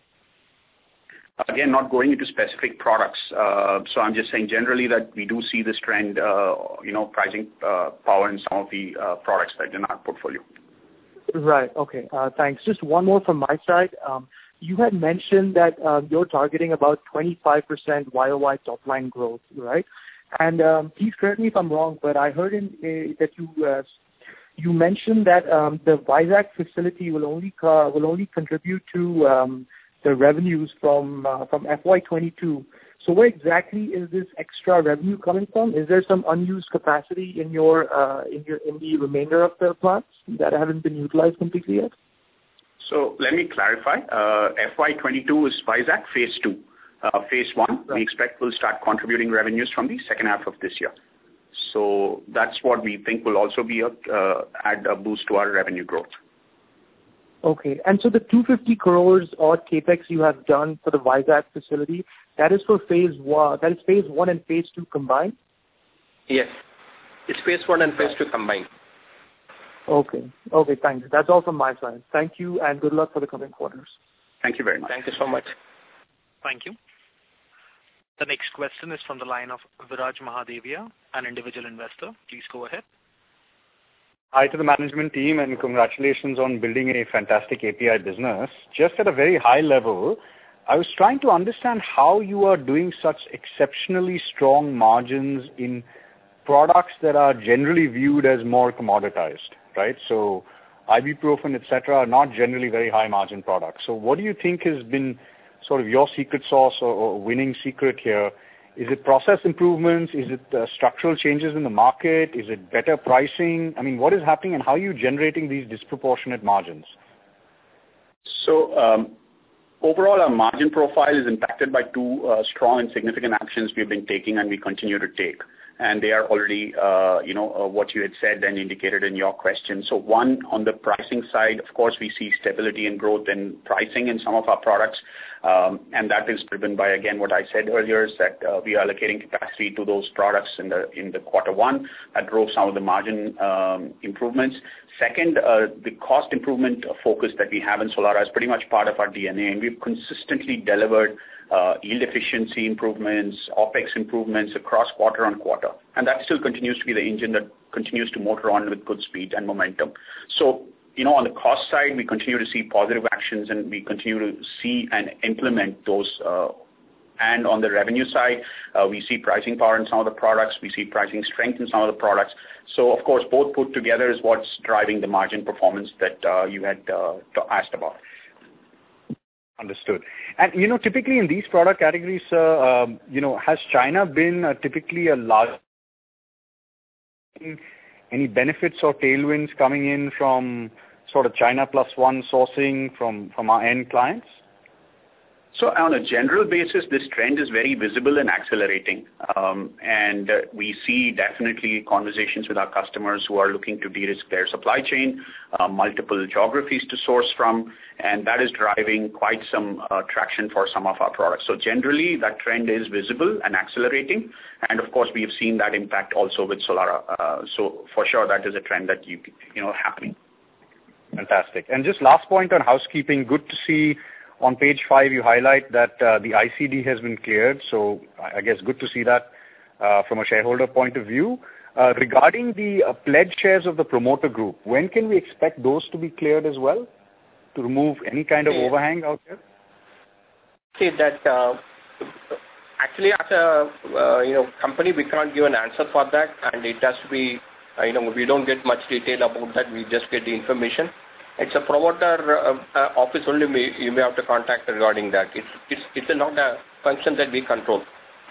Again, not going into specific products. Uh, so I'm just saying generally that we do see this trend, uh, you know, pricing uh, power in some of the uh, products that are in our portfolio. Right. Okay. Uh, thanks. Just one more from my side. Um, you had mentioned that uh, you're targeting about twenty-five percent Y O Y top line growth, right? And um, please correct me if I'm wrong, but I heard in, uh, that you uh, you mentioned that um, the Vizag facility will only uh, will only contribute to um, the revenues from uh, from F Y twenty-two. So where exactly is this extra revenue coming from? Is there some unused capacity in your uh, in your in the remainder of the plants that haven't been utilized completely yet? So let me clarify. Uh, F Y twenty-two is Vizag phase two. Uh, phase one, right. We expect will start contributing revenues from the second half of this year. So that's what we think will also be a uh, add a boost to our revenue growth. Okay. And so the two hundred fifty crores odd capex you have done for the Vizag facility, that is for phase one, that is phase one and phase two combined? Yes. It's phase one and phase two combined. Okay. Okay, thanks. That's all from my side. Thank you, and good luck for the coming quarters. Thank you very much. Thank you so much. Thank you. The next question is from the line of Viraj Mahadevia, an individual investor. Please go ahead. Hi to the management team, and congratulations on building a fantastic A P I business. Just at a very high level, I was trying to understand how you are doing such exceptionally strong margins in products that are generally viewed as more commoditized, right? So ibuprofen, et cetera, are not generally very high margin products. So what do you think has been sort of your secret sauce or, or winning secret here? Is it process improvements? Is it uh, structural changes in the market? Is it better pricing? I mean, what is happening and how are you generating these disproportionate margins? So um, overall, our margin profile is impacted by two uh, strong and significant actions we've been taking and we continue to take. and they are already, uh, you know, uh, what you had said and indicated in your question. So one, on the pricing side, of course, we see stability and growth in pricing in some of our products, um, and that is driven by, again, what I said earlier, is that uh, we are allocating capacity to those products in the in the quarter one. That drove some of the margin um, improvements. Second, uh, the cost improvement focus that we have in Solara is pretty much part of our D N A, and we've consistently delivered uh, yield efficiency improvements, OPEX improvements across quarter on quarter. And that still continues to be the engine that continues to motor on with good speed and momentum. So, you know, on the cost side, we continue to see positive actions, and we continue to see and implement those. Uh, and on the revenue side, uh, we see pricing power in some of the products. We see pricing strength in some of the products. So, of course, both put together is what's driving the margin performance that uh, you had uh, asked about. Understood. And, you know, typically in these product categories, uh, um, you know, has China been uh, typically a large, any benefits or tailwinds coming in from sort of China plus one sourcing from, from our end clients? So on a general basis, this trend is very visible and accelerating. Um, and uh, we see definitely conversations with our customers who are looking to de-risk their supply chain, uh, multiple geographies to source from, and that is driving quite some uh, traction for some of our products. So generally, that trend is visible and accelerating. And of course, we have seen that impact also with Solara. Uh, so for sure, that is a trend that you, you know, happening. Fantastic. And just last point on housekeeping, good to see on page five, you highlight that uh, the I C D has been cleared. So I guess good to see that uh, from a shareholder point of view. Uh, regarding the uh, pledged shares of the promoter group, when can we expect those to be cleared as well to remove any kind of overhang out there? See that uh, actually as a uh, you know company, we can't give an answer for that, and it has to be uh, you know we don't get much detail about that. We just get the information. It's a promoter uh, uh, office only. May, you may have to contact regarding that. It's it's it's a, not a function that we control.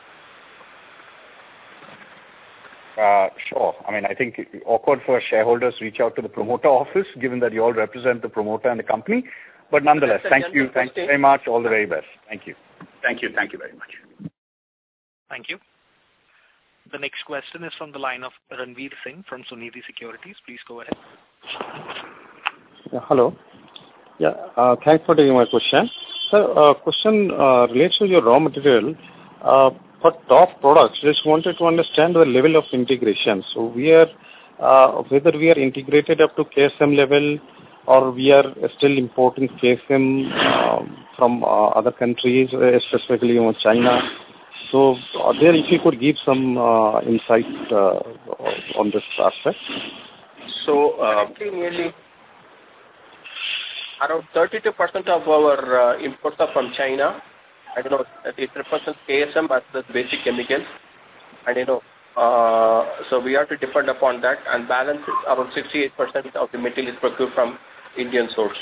Uh, sure. I mean, I think it's awkward for shareholders to reach out to the promoter office, given that you all represent the promoter and the company. But nonetheless, thank you. Thank you very much. All the very best. Thank you. Thank you. Thank you very much. Thank you. The next question is from the line of Ranveer Singh from Sunidhi Securities. Please go ahead. Yeah, hello. Yeah, uh, thanks for taking my question. Sir, uh, question uh, relates to your raw material. Uh, for top products, just wanted to understand the level of integration. So we are, uh, whether we are integrated up to K S M level, or we are still importing K S M uh, from uh, other countries, specifically you know, China. So uh, there, if you could give some uh, insight uh, on this aspect. So uh, nearly around thirty-two percent of our uh, imports are from China. I don't know, it represents K S M as the basic chemicals. And, you know, uh, so we have to depend upon that. And balance is around sixty-eight percent of the material is procured from Indian source.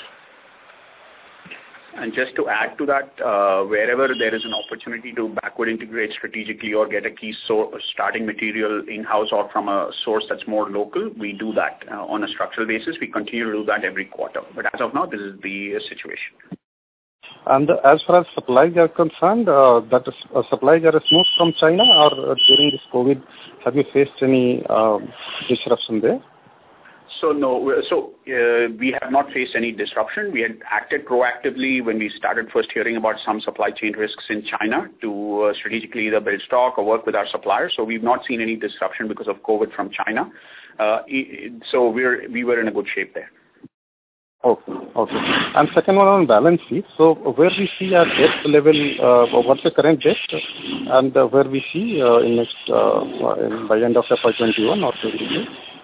And just to add to that, uh, wherever there is an opportunity to backward integrate strategically or get a key so- starting material in-house or from a source that's more local, we do that uh, on a structural basis. We continue to do that every quarter. But as of now, this is the uh, situation. And as far as supplies are concerned, uh, that is, uh, supplies are smooth from China, or uh, during this COVID, have you faced any uh, disruption there? So no, so uh, we have not faced any disruption. We had acted proactively when we started first hearing about some supply chain risks in China to uh, strategically either build stock or work with our suppliers. So we've not seen any disruption because of COVID from China. Uh, so we're we were in a good shape there. Okay, okay. And second one on balance sheet. So where we see our debt level, uh, what's the current debt, and uh, where we see uh, in next uh, in, by end of F Y twenty-one or twenty-two?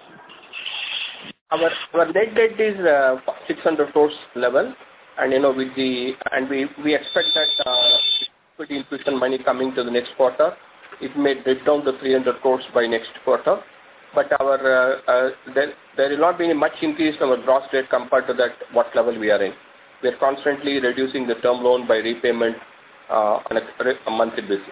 Our our net debt is uh, six hundred crores level, and you know with the and we we expect that uh, with the infusion money coming to the next quarter, it may dip down to three hundred crores by next quarter. But our uh, uh, there there will not be much increase in our gross debt compared to that what level we are in. We are constantly reducing the term loan by repayment uh, on a, a monthly basis.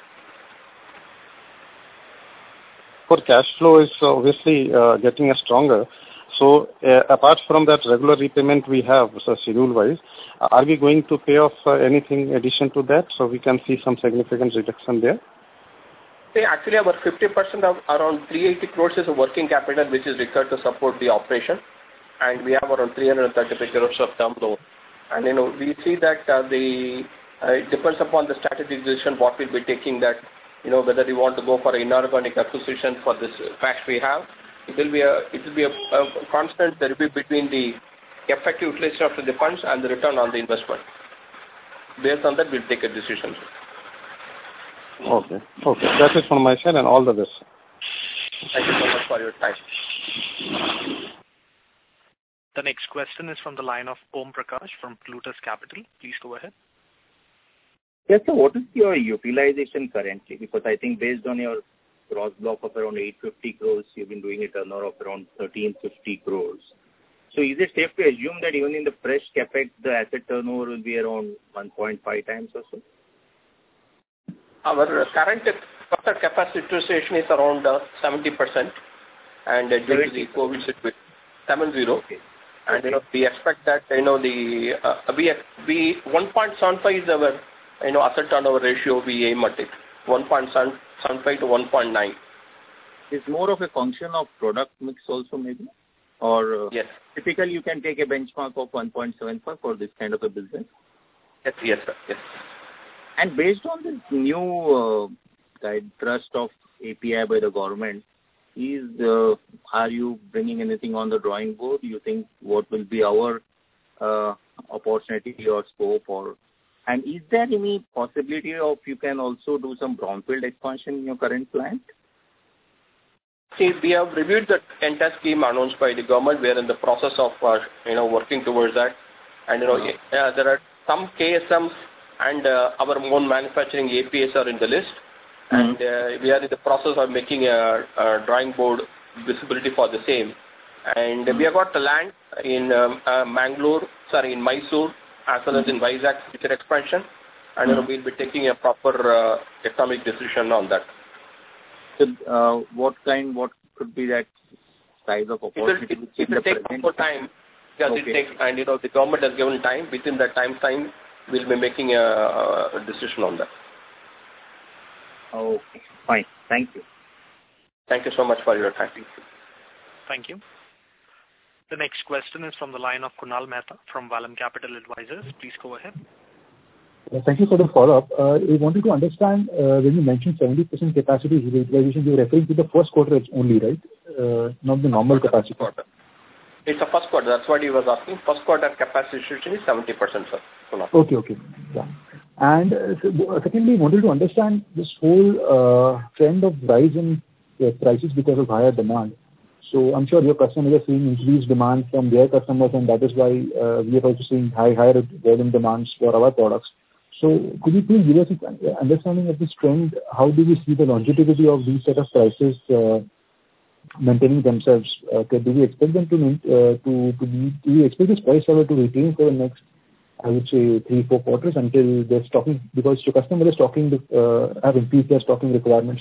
For cash flow is obviously uh, getting stronger. So uh, apart from that regular repayment we have, so schedule-wise, uh, are we going to pay off uh, anything addition to that so we can see some significant reduction there? See, actually our fifty percent of around three hundred eighty crores is a working capital which is required to support the operation, and we have around three hundred thirty-five crores of term loan. And you know, we see that uh, the uh, it depends upon the strategic decision what we'll be taking, that you know whether we want to go for inorganic acquisition for this cash we have. It will be a it will be a, a constant therapy between the effective utilization of the funds and the return on the investment. Based on that, we'll take a decision. Okay. Okay. That is from my side, and all the best. Thank you so much for your time. The next question is from the line of Om Prakash from Plutus Capital. Please go ahead. Yes, sir. What is your utilization currently? Because I think based on your gross block of around eight hundred fifty crores, you've been doing a turnover of around one thousand three hundred fifty crores. So is it safe to assume that even in the fresh capex, the asset turnover will be around one point five times or so? Our current capacity utilization is around uh, seventy percent, and uh, due to the COVID situation, seven zero. Okay. And you know, we expect that you know the uh, we we one point seven five is our you know asset turnover ratio. We aim at it one point seven five to one point nine. It's more of a function of product mix also maybe, or uh, yes. Typically you can take a benchmark of one point seven five for this kind of a business. Yes, yes, sir. Yes. And based on this new uh, guide trust of A P I by the government, is uh, are you bringing anything on the drawing board? Do you think what will be our uh, opportunity or scope, or and is there any possibility of you can also do some brownfield expansion in your current plant? See, we have reviewed the entire scheme announced by the government. We are in the process of uh, you know working towards that, and you know uh, there are some K S Ms. And uh, our own manufacturing A P Is are in the list, mm-hmm. and uh, we are in the process of making a, a drawing board visibility for the same. And mm-hmm. we have got the land in um, uh, Mangalore, sorry, in Mysore, as well as in Vizag future expansion, and mm-hmm. we'll be taking a proper uh, economic decision on that. So, uh, what kind, what could be that size of opportunity? It will, it will take more time. Yes, okay. It takes, and you know the government has given time. Within that time time. We'll be making a, a decision on that. Okay, fine. Thank you. Thank you so much for your time. Thank you. The next question is from the line of Kunal Mehta from Valem Capital Advisors. Please go ahead. Thank you for the follow-up. Uh, I wanted to understand, uh, when you mentioned seventy percent capacity utilization, you're referring to the first quarter only, right? Uh, not the normal capacity. Quarter. It's the first quarter. That's what he was asking. First quarter capacity utilization is seventy percent, sir. Okay, okay. Yeah. And uh, so, secondly, wanted to understand this whole uh, trend of rise in uh, prices because of higher demand. So I'm sure your customers are seeing increased demand from their customers, and that is why uh, we are also seeing high, higher volume demands for our products. So could you please give us an understanding of this trend? How do we see the longevity of these set of prices uh, maintaining themselves? Uh, do we expect them to uh, to to be? Do we expect this price level to retain for the next, I would say, three four quarters until they're stocking, because your customer is stocking uh, have increased their stocking requirements?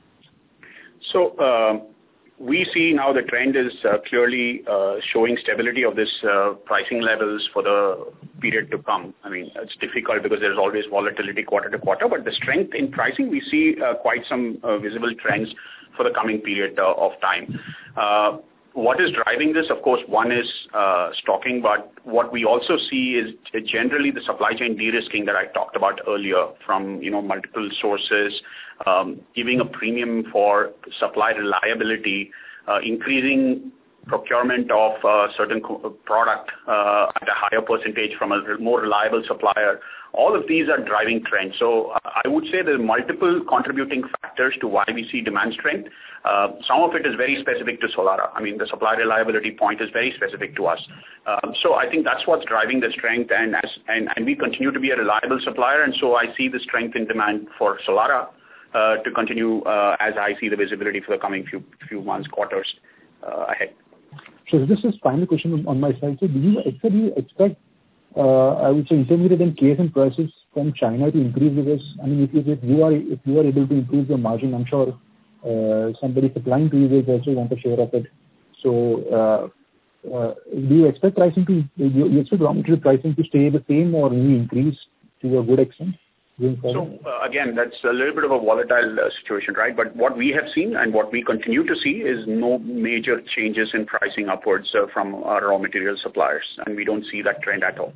So uh, we see now the trend is uh, clearly uh, showing stability of this uh, pricing levels for the period to come. I mean, it's difficult because there's always volatility quarter to quarter, but the strength in pricing, we see uh, quite some uh, visible trends for the coming period uh, of time. Uh, what is driving this? Of course, one is uh, stocking, but what we also see is generally the supply chain de-risking that I talked about earlier from, you know, multiple sources, um, giving a premium for supply reliability, uh, increasing procurement of uh, certain co- product uh, at a higher percentage from a more reliable supplier. All of these are driving trends. So uh, I would say there are multiple contributing factors to why we see demand strength. Uh, some of it is very specific to Solara. I mean, the supply reliability point is very specific to us. Um, so I think that's what's driving the strength, and, as, and, and we continue to be a reliable supplier, and so I see the strength in demand for Solara uh, to continue uh, as I see the visibility for the coming few few months, quarters uh, ahead. So this is final question on my side. So do you expect, do you expect uh, I would say, intermediate and K S M prices from China to increase? Because, I mean, if you, if you are if you are able to improve your margin, I'm sure uh, somebody supplying to you will also want a share of it. So uh, uh, do you expect pricing to, do you expect raw material pricing to stay the same or maybe increase to a good extent? So uh, again, that's a little bit of a volatile uh, situation, right? But what we have seen and what we continue to see is no major changes in pricing upwards uh, from our raw material suppliers, and we don't see that trend at all.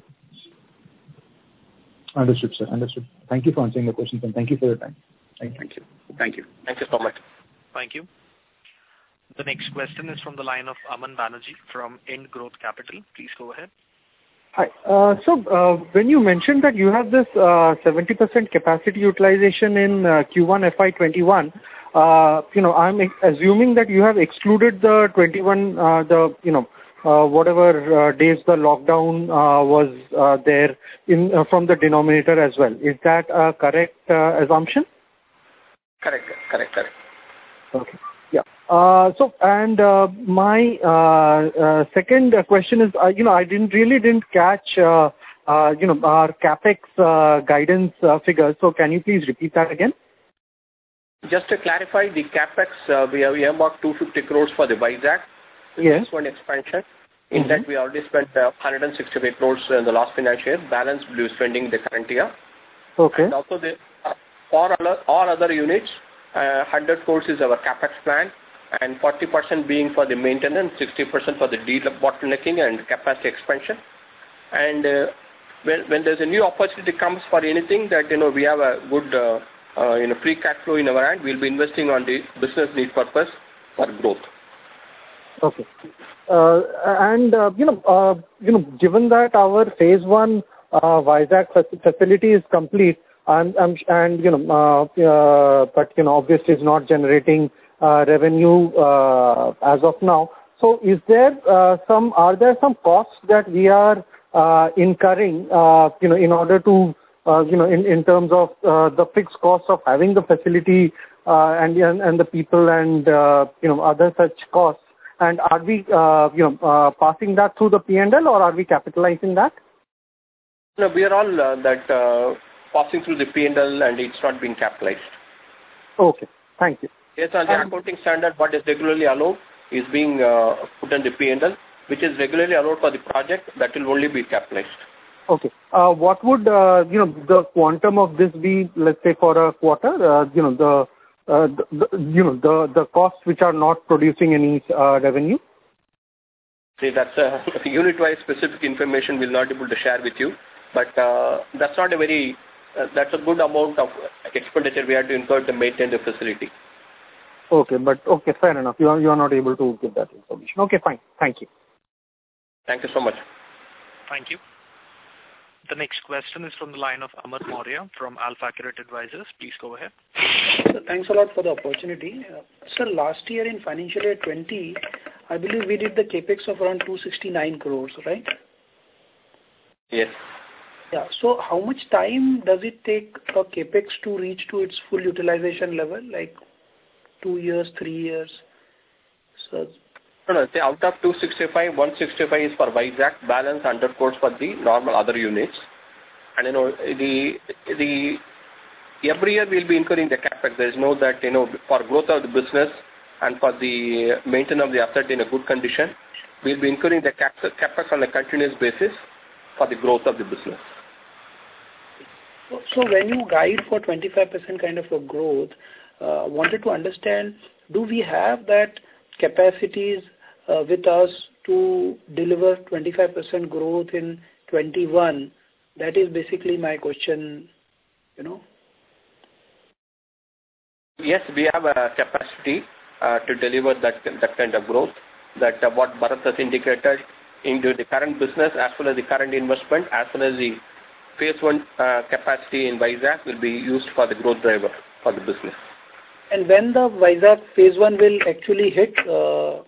Understood, sir. Understood. Thank you for answering the questions, and thank you for your time. Thank you. Thank you. Thank you. Thank you so much. Thank you. The next question is from the line of Aman Banerjee from End Growth Capital. Please go ahead. Hi. Uh, so uh, when you mentioned that you have this uh, seventy percent capacity utilization in uh, Q one F Y twenty-one, uh, you know, I'm assuming that you have excluded the twenty-one, uh, the you know, uh, whatever uh, days the lockdown uh, was uh, there in uh, from the denominator as well. Is that a correct uh, assumption? Correct. Correct. Correct. Okay. Yeah. Uh, so, and uh, my uh, uh, second question is, uh, you know, I didn't really didn't catch, uh, uh, you know, our capex uh, guidance uh, figures. So, can you please repeat that again? Just to clarify, the capex uh, we have earmarked two hundred fifty crores for the Vizag. Yes. One expansion. In Mm-hmm. that, we already spent uh, one hundred sixty-five crores in the last financial year. Balance will be spending the current year. Okay. And also, the uh, for all, all other units. Uh, one hundred crores is our capex plan, and forty percent being for the maintenance, sixty percent for the debottlenecking and capacity expansion. And uh, when, when there's a new opportunity comes for anything that, you know, we have a good uh, uh, you know, free cash flow in our hand, we'll be investing on the business need purpose for growth. Okay. Uh, and, uh, you know, uh, you know, given that our phase one uh, Vizag facility is complete, And, um, and you know, uh, uh, but you know, obviously, it's not generating uh, revenue uh, as of now. So, is there uh, some? Are there some costs that we are uh, incurring? Uh, you know, in order to, uh, you know, in, in terms of uh, the fixed costs of having the facility uh, and, and and the people and uh, you know other such costs. And are we, uh, you know, uh, passing that through the P and L, or are we capitalizing that? No, we are all uh, that. Uh, passing through the P and L, and it's not being capitalized. Okay, thank you. Yes, on the um, accounting standard, what is regularly allowed is being uh, put in the P and L, which is regularly allowed for the project, that will only be capitalized. Okay. Uh, what would, uh, you know, the quantum of this be, let's say, for a quarter? Uh, you know, the, uh, the, the, you know, the, the costs which are not producing any uh, revenue? See, that's uh, unit-wise specific information we'll not be able to share with you, but uh, that's not a very Uh, that's a good amount of expenditure we have to incur to maintain the facility. Okay, but okay, fair enough. You are you are not able to give that information. Okay, fine. Thank you. Thank you so much. Thank you. The next question is from the line of Amar Maurya from AlfAccurate Advisors. Please go ahead. So thanks a lot for the opportunity. Uh, sir, last year in financial year twenty, I believe we did the capex of around two hundred sixty-nine crores, right? Yes. Yeah. So how much time does it take a capex to reach to its full utilization level, like two years, three years? So no, no. Say out of two sixty-five, one sixty-five is for Vizag, balance one hundred crores for the normal other units. And you know, the the every year we'll be incurring the capex. There is no that, you know, for growth of the business and for the maintenance of the asset in a good condition, we'll be incurring the capex on a continuous basis for the growth of the business. So when you guide for twenty-five percent kind of a growth, uh, wanted to understand, do we have that capacities uh, with us to deliver twenty-five percent growth in twenty-one? That is basically my question, you know. Yes, we have a capacity uh, to deliver that that kind of growth. That uh, what Bharat has indicated into the current business as well as the current investment as well as the phase one uh, capacity in Vizag will be used for the growth driver for the business. And when the Vizag phase one will actually hit, uh,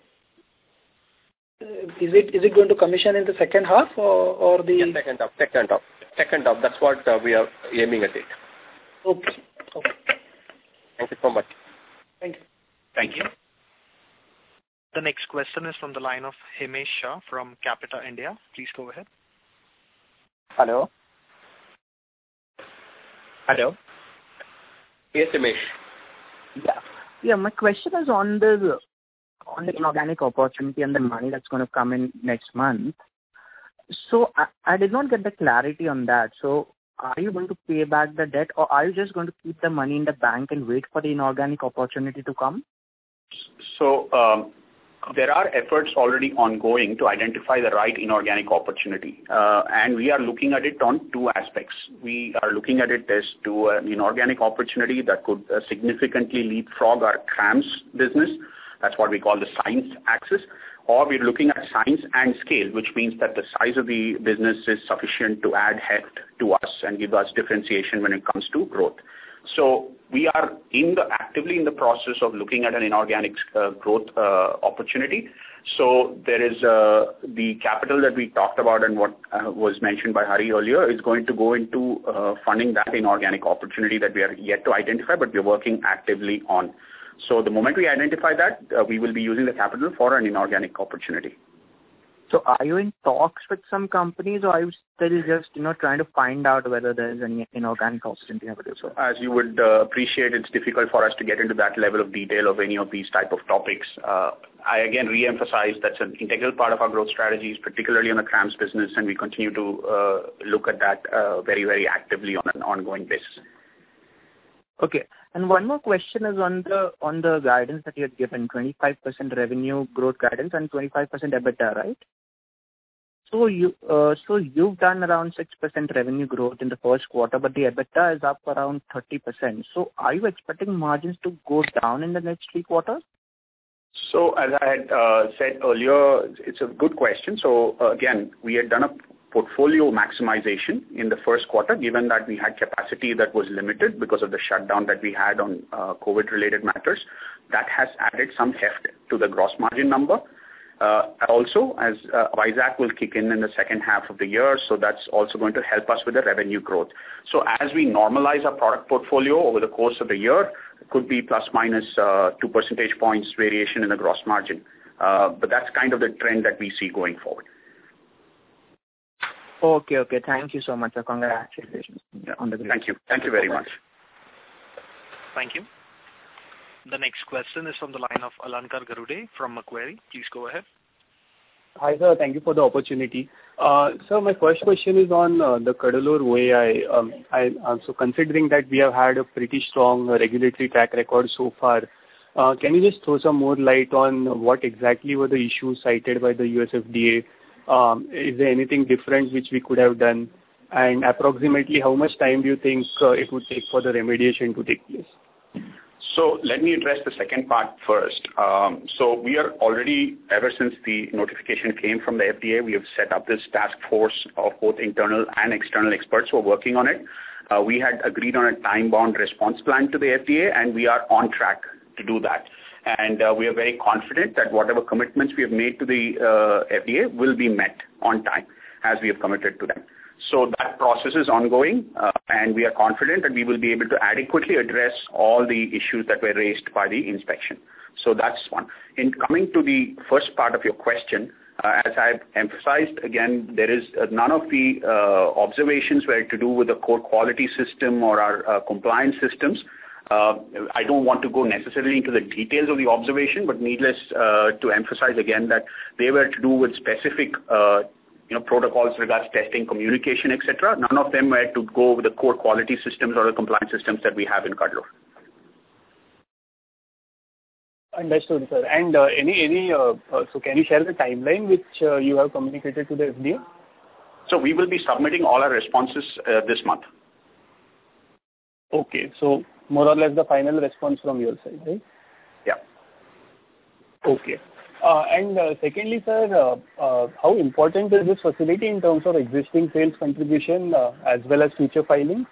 is it is it going to commission in the second half or, or the... Yeah, second half, second half, second half. That's what uh, we are aiming at it. Okay. Okay. Thank you so much. Thank you. Thank you. The next question is from the line of Himesh Shah from Capita India. Please go ahead. Hello. Hello. Yes, Himesh. Yeah. Yeah, my question is on the on the inorganic opportunity and the money that's going to come in next month. So I, I did not get the clarity on that. So are you going to pay back the debt, or are you just going to keep the money in the bank and wait for the inorganic opportunity to come? So um, there are efforts already ongoing to identify the right inorganic opportunity, uh, and we are looking at it on two aspects. We are looking at it as to an inorganic opportunity that could uh, significantly leapfrog our CRAMS business. That's what we call the science axis. Or we're looking at science and scale, which means that the size of the business is sufficient to add heft to us and give us differentiation when it comes to growth. So we are in the actively in the process of looking at an inorganic uh, growth uh, opportunity. So there is uh, the capital that we talked about and what uh, was mentioned by Hari earlier is going to go into uh, funding that inorganic opportunity that we are yet to identify, but we're working actively on. So the moment we identify that, uh, we will be using the capital for an inorganic opportunity. So are you in talks with some companies, or are you still just, you know, trying to find out whether there is any inorganic opportunity available? So as you would uh, appreciate, it's difficult for us to get into that level of detail of any of these type of topics. Uh, I again re-emphasize that's an integral part of our growth strategies, particularly on the CRAMS business, and we continue to uh, look at that uh, very, very actively on an ongoing basis. Okay. And one more question is on the on the guidance that you had given, twenty-five percent revenue growth guidance and twenty-five percent EBITDA, right? So you uh, so you've done around six percent revenue growth in the first quarter, but the EBITDA is up around thirty percent. So are you expecting margins to go down in the next three quarters? So as I had uh, said earlier, it's a good question. So uh, again, we had done a portfolio maximization in the first quarter, given that we had capacity that was limited because of the shutdown that we had on uh, COVID-related matters. That has added some heft to the gross margin number. Uh, also, as uh, Vizag will kick in in the second half of the year, so that's also going to help us with the revenue growth. So as we normalize our product portfolio over the course of the year, it could be plus minus uh, two percentage points variation in the gross margin. Uh, but that's kind of the trend that we see going forward. Okay, okay. Thank you so much. Congratulations yeah. on the great. Thank you. Thank you very much. Thank you. The next question is from the line of Alankar Garude from Macquarie. Please go ahead. Hi, sir. Thank you for the opportunity. Uh, sir, my first question is on uh, the Cuddalore O A I. Um, I, uh, so considering that we have had a pretty strong uh, regulatory track record so far, uh, can you just throw some more light on what exactly were the issues cited by the U S F D A? Um, is there anything different which we could have done? And approximately how much time do you think uh, it would take for the remediation to take place? So let me address the second part first. Um, so we are already, ever since the notification came from the F D A, we have set up this task force of both internal and external experts who are working on it. Uh, we had agreed on a time-bound response plan to the F D A, and we are on track to do that. And uh, we are very confident that whatever commitments we have made to the uh, F D A will be met on time as we have committed to them. So that process is ongoing, uh, and we are confident that we will be able to adequately address all the issues that were raised by the inspection. So that's one. In coming to the first part of your question, uh, as I've emphasized, again, there is uh, none of the uh, observations were to do with the core quality system or our uh, compliance systems. Uh, I don't want to go necessarily into the details of the observation, but needless uh, to emphasize again that they were to do with specific uh, you know, protocols regards testing, communication, et cetera. None of them were to go with the core quality systems or the compliance systems that we have in Cuddalore. Understood, sir. And uh, any, any uh, uh, so can you share the timeline which uh, you have communicated to the F D A? So we will be submitting all our responses uh, this month. Okay, so more or less the final response from your side, right? Yeah. Okay. Uh, and uh, secondly, sir, uh, uh, how important is this facility in terms of existing sales contribution uh, as well as future filings?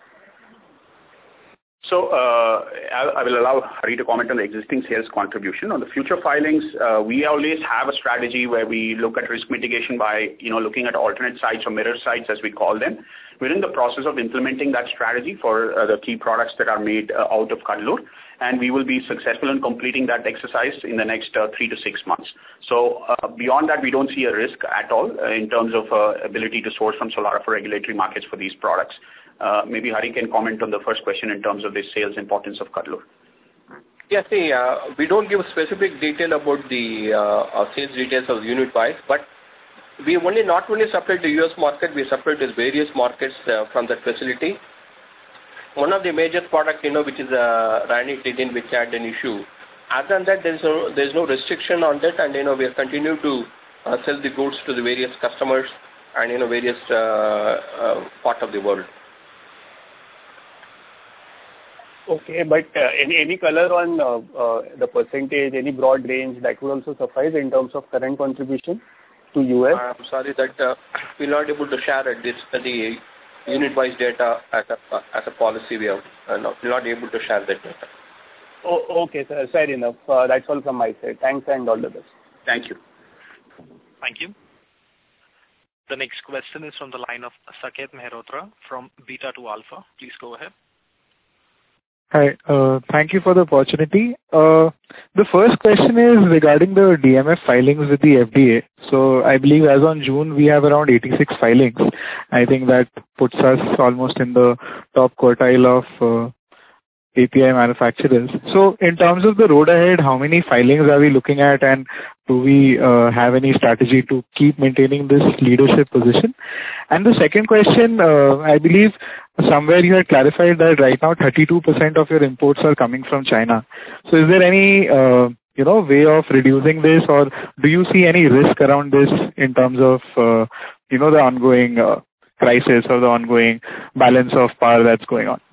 So uh, I, I will allow Hari to comment on the existing sales contribution. On the future filings, uh, we always have a strategy where we look at risk mitigation by, you know, looking at alternate sites or mirror sites, as we call them. We're in the process of implementing that strategy for uh, the key products that are made uh, out of Cuddalore, and we will be successful in completing that exercise in the next uh, three to six months. So uh, beyond that, we don't see a risk at all uh, in terms of uh, ability to source from Solara for regulatory markets for these products. Uh, maybe Hari can comment on the first question in terms of the sales importance of Cuddalore. Yes, see, uh, we don't give specific detail about the uh, sales details of unit wise, but we only not only supply to U S market, we supply to various markets uh, from that facility. One of the major products, you know, which is uh, ranitidine, which had an issue. Other than that, there is no there is no restriction on that, and you know we are continue to uh, sell the goods to the various customers and you know various uh, uh, part of the world. Okay, but uh, any any color on uh, uh, the percentage, any broad range that would also suffice in terms of current contribution to U S? I'm sorry that uh, we're not able to share at this uh, the unit-wise data as a as a policy. We are uh, not, we're not able to share that data. Oh, okay, sir. Fair enough. Uh, that's all from my side. Thanks and all the best. Thank you. Thank you. The next question is from the line of Saket Mehrotra from Beta two Alpha. Please go ahead. Hi. Uh, thank you for the opportunity. Uh, the first question is regarding the D M F filings with the F D A. So I believe as on June we have around eighty-six filings. I think that puts us almost in the top quartile of uh, A P I manufacturers. So in terms of the road ahead, how many filings are we looking at, and do we uh, have any strategy to keep maintaining this leadership position? And the second question, uh, I believe somewhere you had clarified that right now thirty-two percent of your imports are coming from China. So is there any uh, you know way of reducing this, or do you see any risk around this in terms of uh, you know the ongoing uh, crisis or the ongoing balance of power that's going on?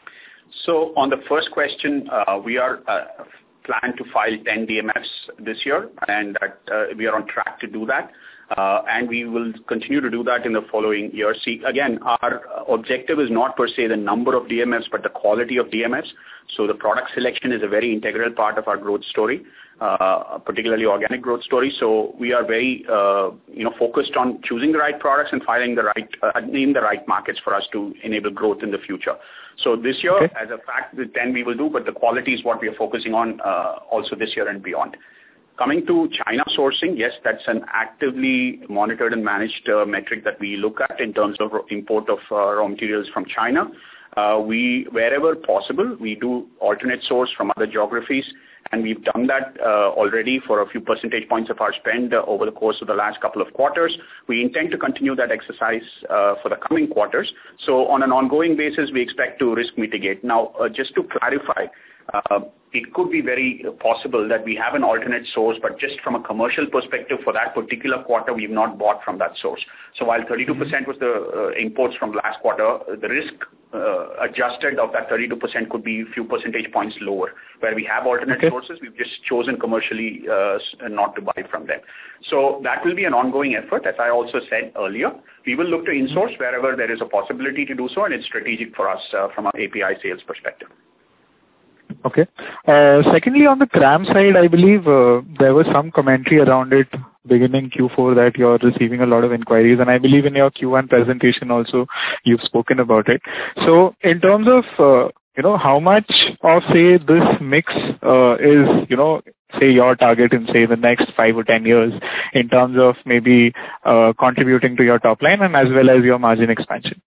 So on the first question, uh, we are uh, planned to file ten D M Fs this year, and that, uh, we are on track to do that. Uh, and we will continue to do that in the following year. See, again, our objective is not per se the number of D M Fs, but the quality of D M Fs. So the product selection is a very integral part of our growth story, uh, particularly organic growth story. So we are very, uh, you know, focused on choosing the right products and filing the right, uh, in the right markets for us to enable growth in the future. So this year, okay, as a fact, the ten we will do, but the quality is what we are focusing on uh, also this year and beyond. Coming to China sourcing, yes, that's an actively monitored and managed uh, metric that we look at in terms of import of uh, raw materials from China. Uh, we, wherever possible, we do alternate source from other geographies, and we've done that uh, already for a few percentage points of our spend uh, over the course of the last couple of quarters. We intend to continue that exercise uh, for the coming quarters. So on an ongoing basis, we expect to risk mitigate. Now, uh, just to clarify, Uh, it could be very possible that we have an alternate source, but just from a commercial perspective for that particular quarter, we've not bought from that source. So while thirty-two percent was the uh, imports from last quarter, the risk uh, adjusted of that thirty-two percent could be a few percentage points lower. Where we have alternate okay. sources, we've just chosen commercially uh, not to buy from them. So that will be an ongoing effort. As I also said earlier, we will look to in-source wherever there is a possibility to do so, and it's strategic for us uh, from an A P I sales perspective. Okay. Uh, secondly, on the CRAMS side, I believe uh, there was some commentary around it beginning Q four that you're receiving a lot of inquiries, and I believe in your Q one presentation also you've spoken about it. So in terms of, uh, you know, how much of, say, this mix uh, is, you know, say your target in, say, the next five or ten years in terms of maybe uh, contributing to your top line and as well as your margin expansion?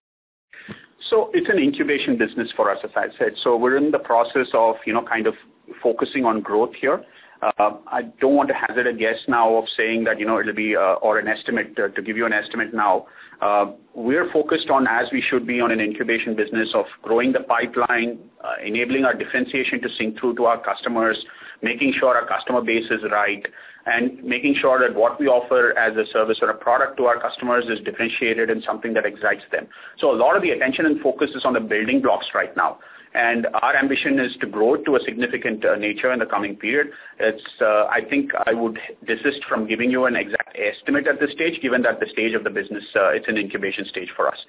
So it's an incubation business for us, as I said. So we're in the process of, you know, kind of focusing on growth here. Uh, I don't want to hazard a guess now of saying that, you know, it'll be, uh, or an estimate, uh, to give you an estimate now. Uh, we're focused on, as we should be, on an incubation business of growing the pipeline, uh, enabling our differentiation to sink through to our customers, making sure our customer base is right, and making sure that what we offer as a service or a product to our customers is differentiated and something that excites them. So a lot of the attention and focus is on the building blocks right now. And our ambition is to grow to a significant uh, nature in the coming period. It's, uh, I think I would desist from giving you an exact estimate at this stage, given that the stage of the business, uh, it's an incubation stage for us.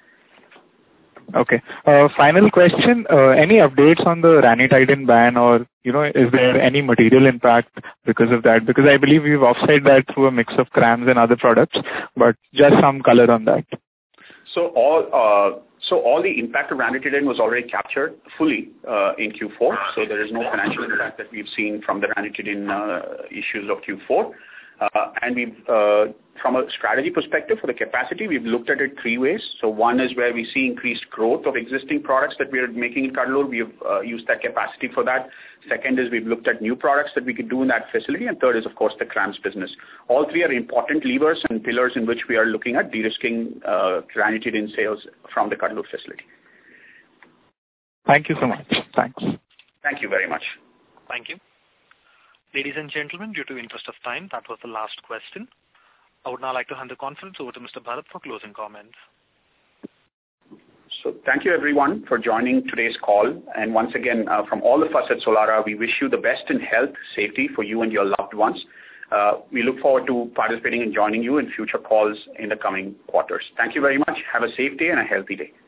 Okay. Uh, final question. Uh, any updates on the ranitidine ban, or, you know, is there any material impact because of that? Because I believe we've offset that through a mix of CRAMS and other products, but just some color on that. So all uh, so all the impact of ranitidine was already captured fully uh, in Q four. So there is no financial impact that we've seen from the ranitidine uh, issues of Q four. Uh, and we've uh, from a strategy perspective for the capacity, we've looked at it three ways. So one is where we see increased growth of existing products that we are making in Cuddalore. We've uh, used that capacity for that. Second is we've looked at new products that we could do in that facility. And third is, of course, the CRAMS business. All three are important levers and pillars in which we are looking at de-risking uh, ranitidine sales from the Cuddalore facility. Thank you so much. Thanks. Thank you very much. Thank you. Ladies and gentlemen, due to interest of time, that was the last question. I would now like to hand the conference over to Mister Bharat for closing comments. So thank you everyone for joining today's call. And once again, uh, from all of us at Solara, we wish you the best in health, safety for you and your loved ones. Uh, we look forward to participating and joining you in future calls in the coming quarters. Thank you very much. Have a safe day and a healthy day.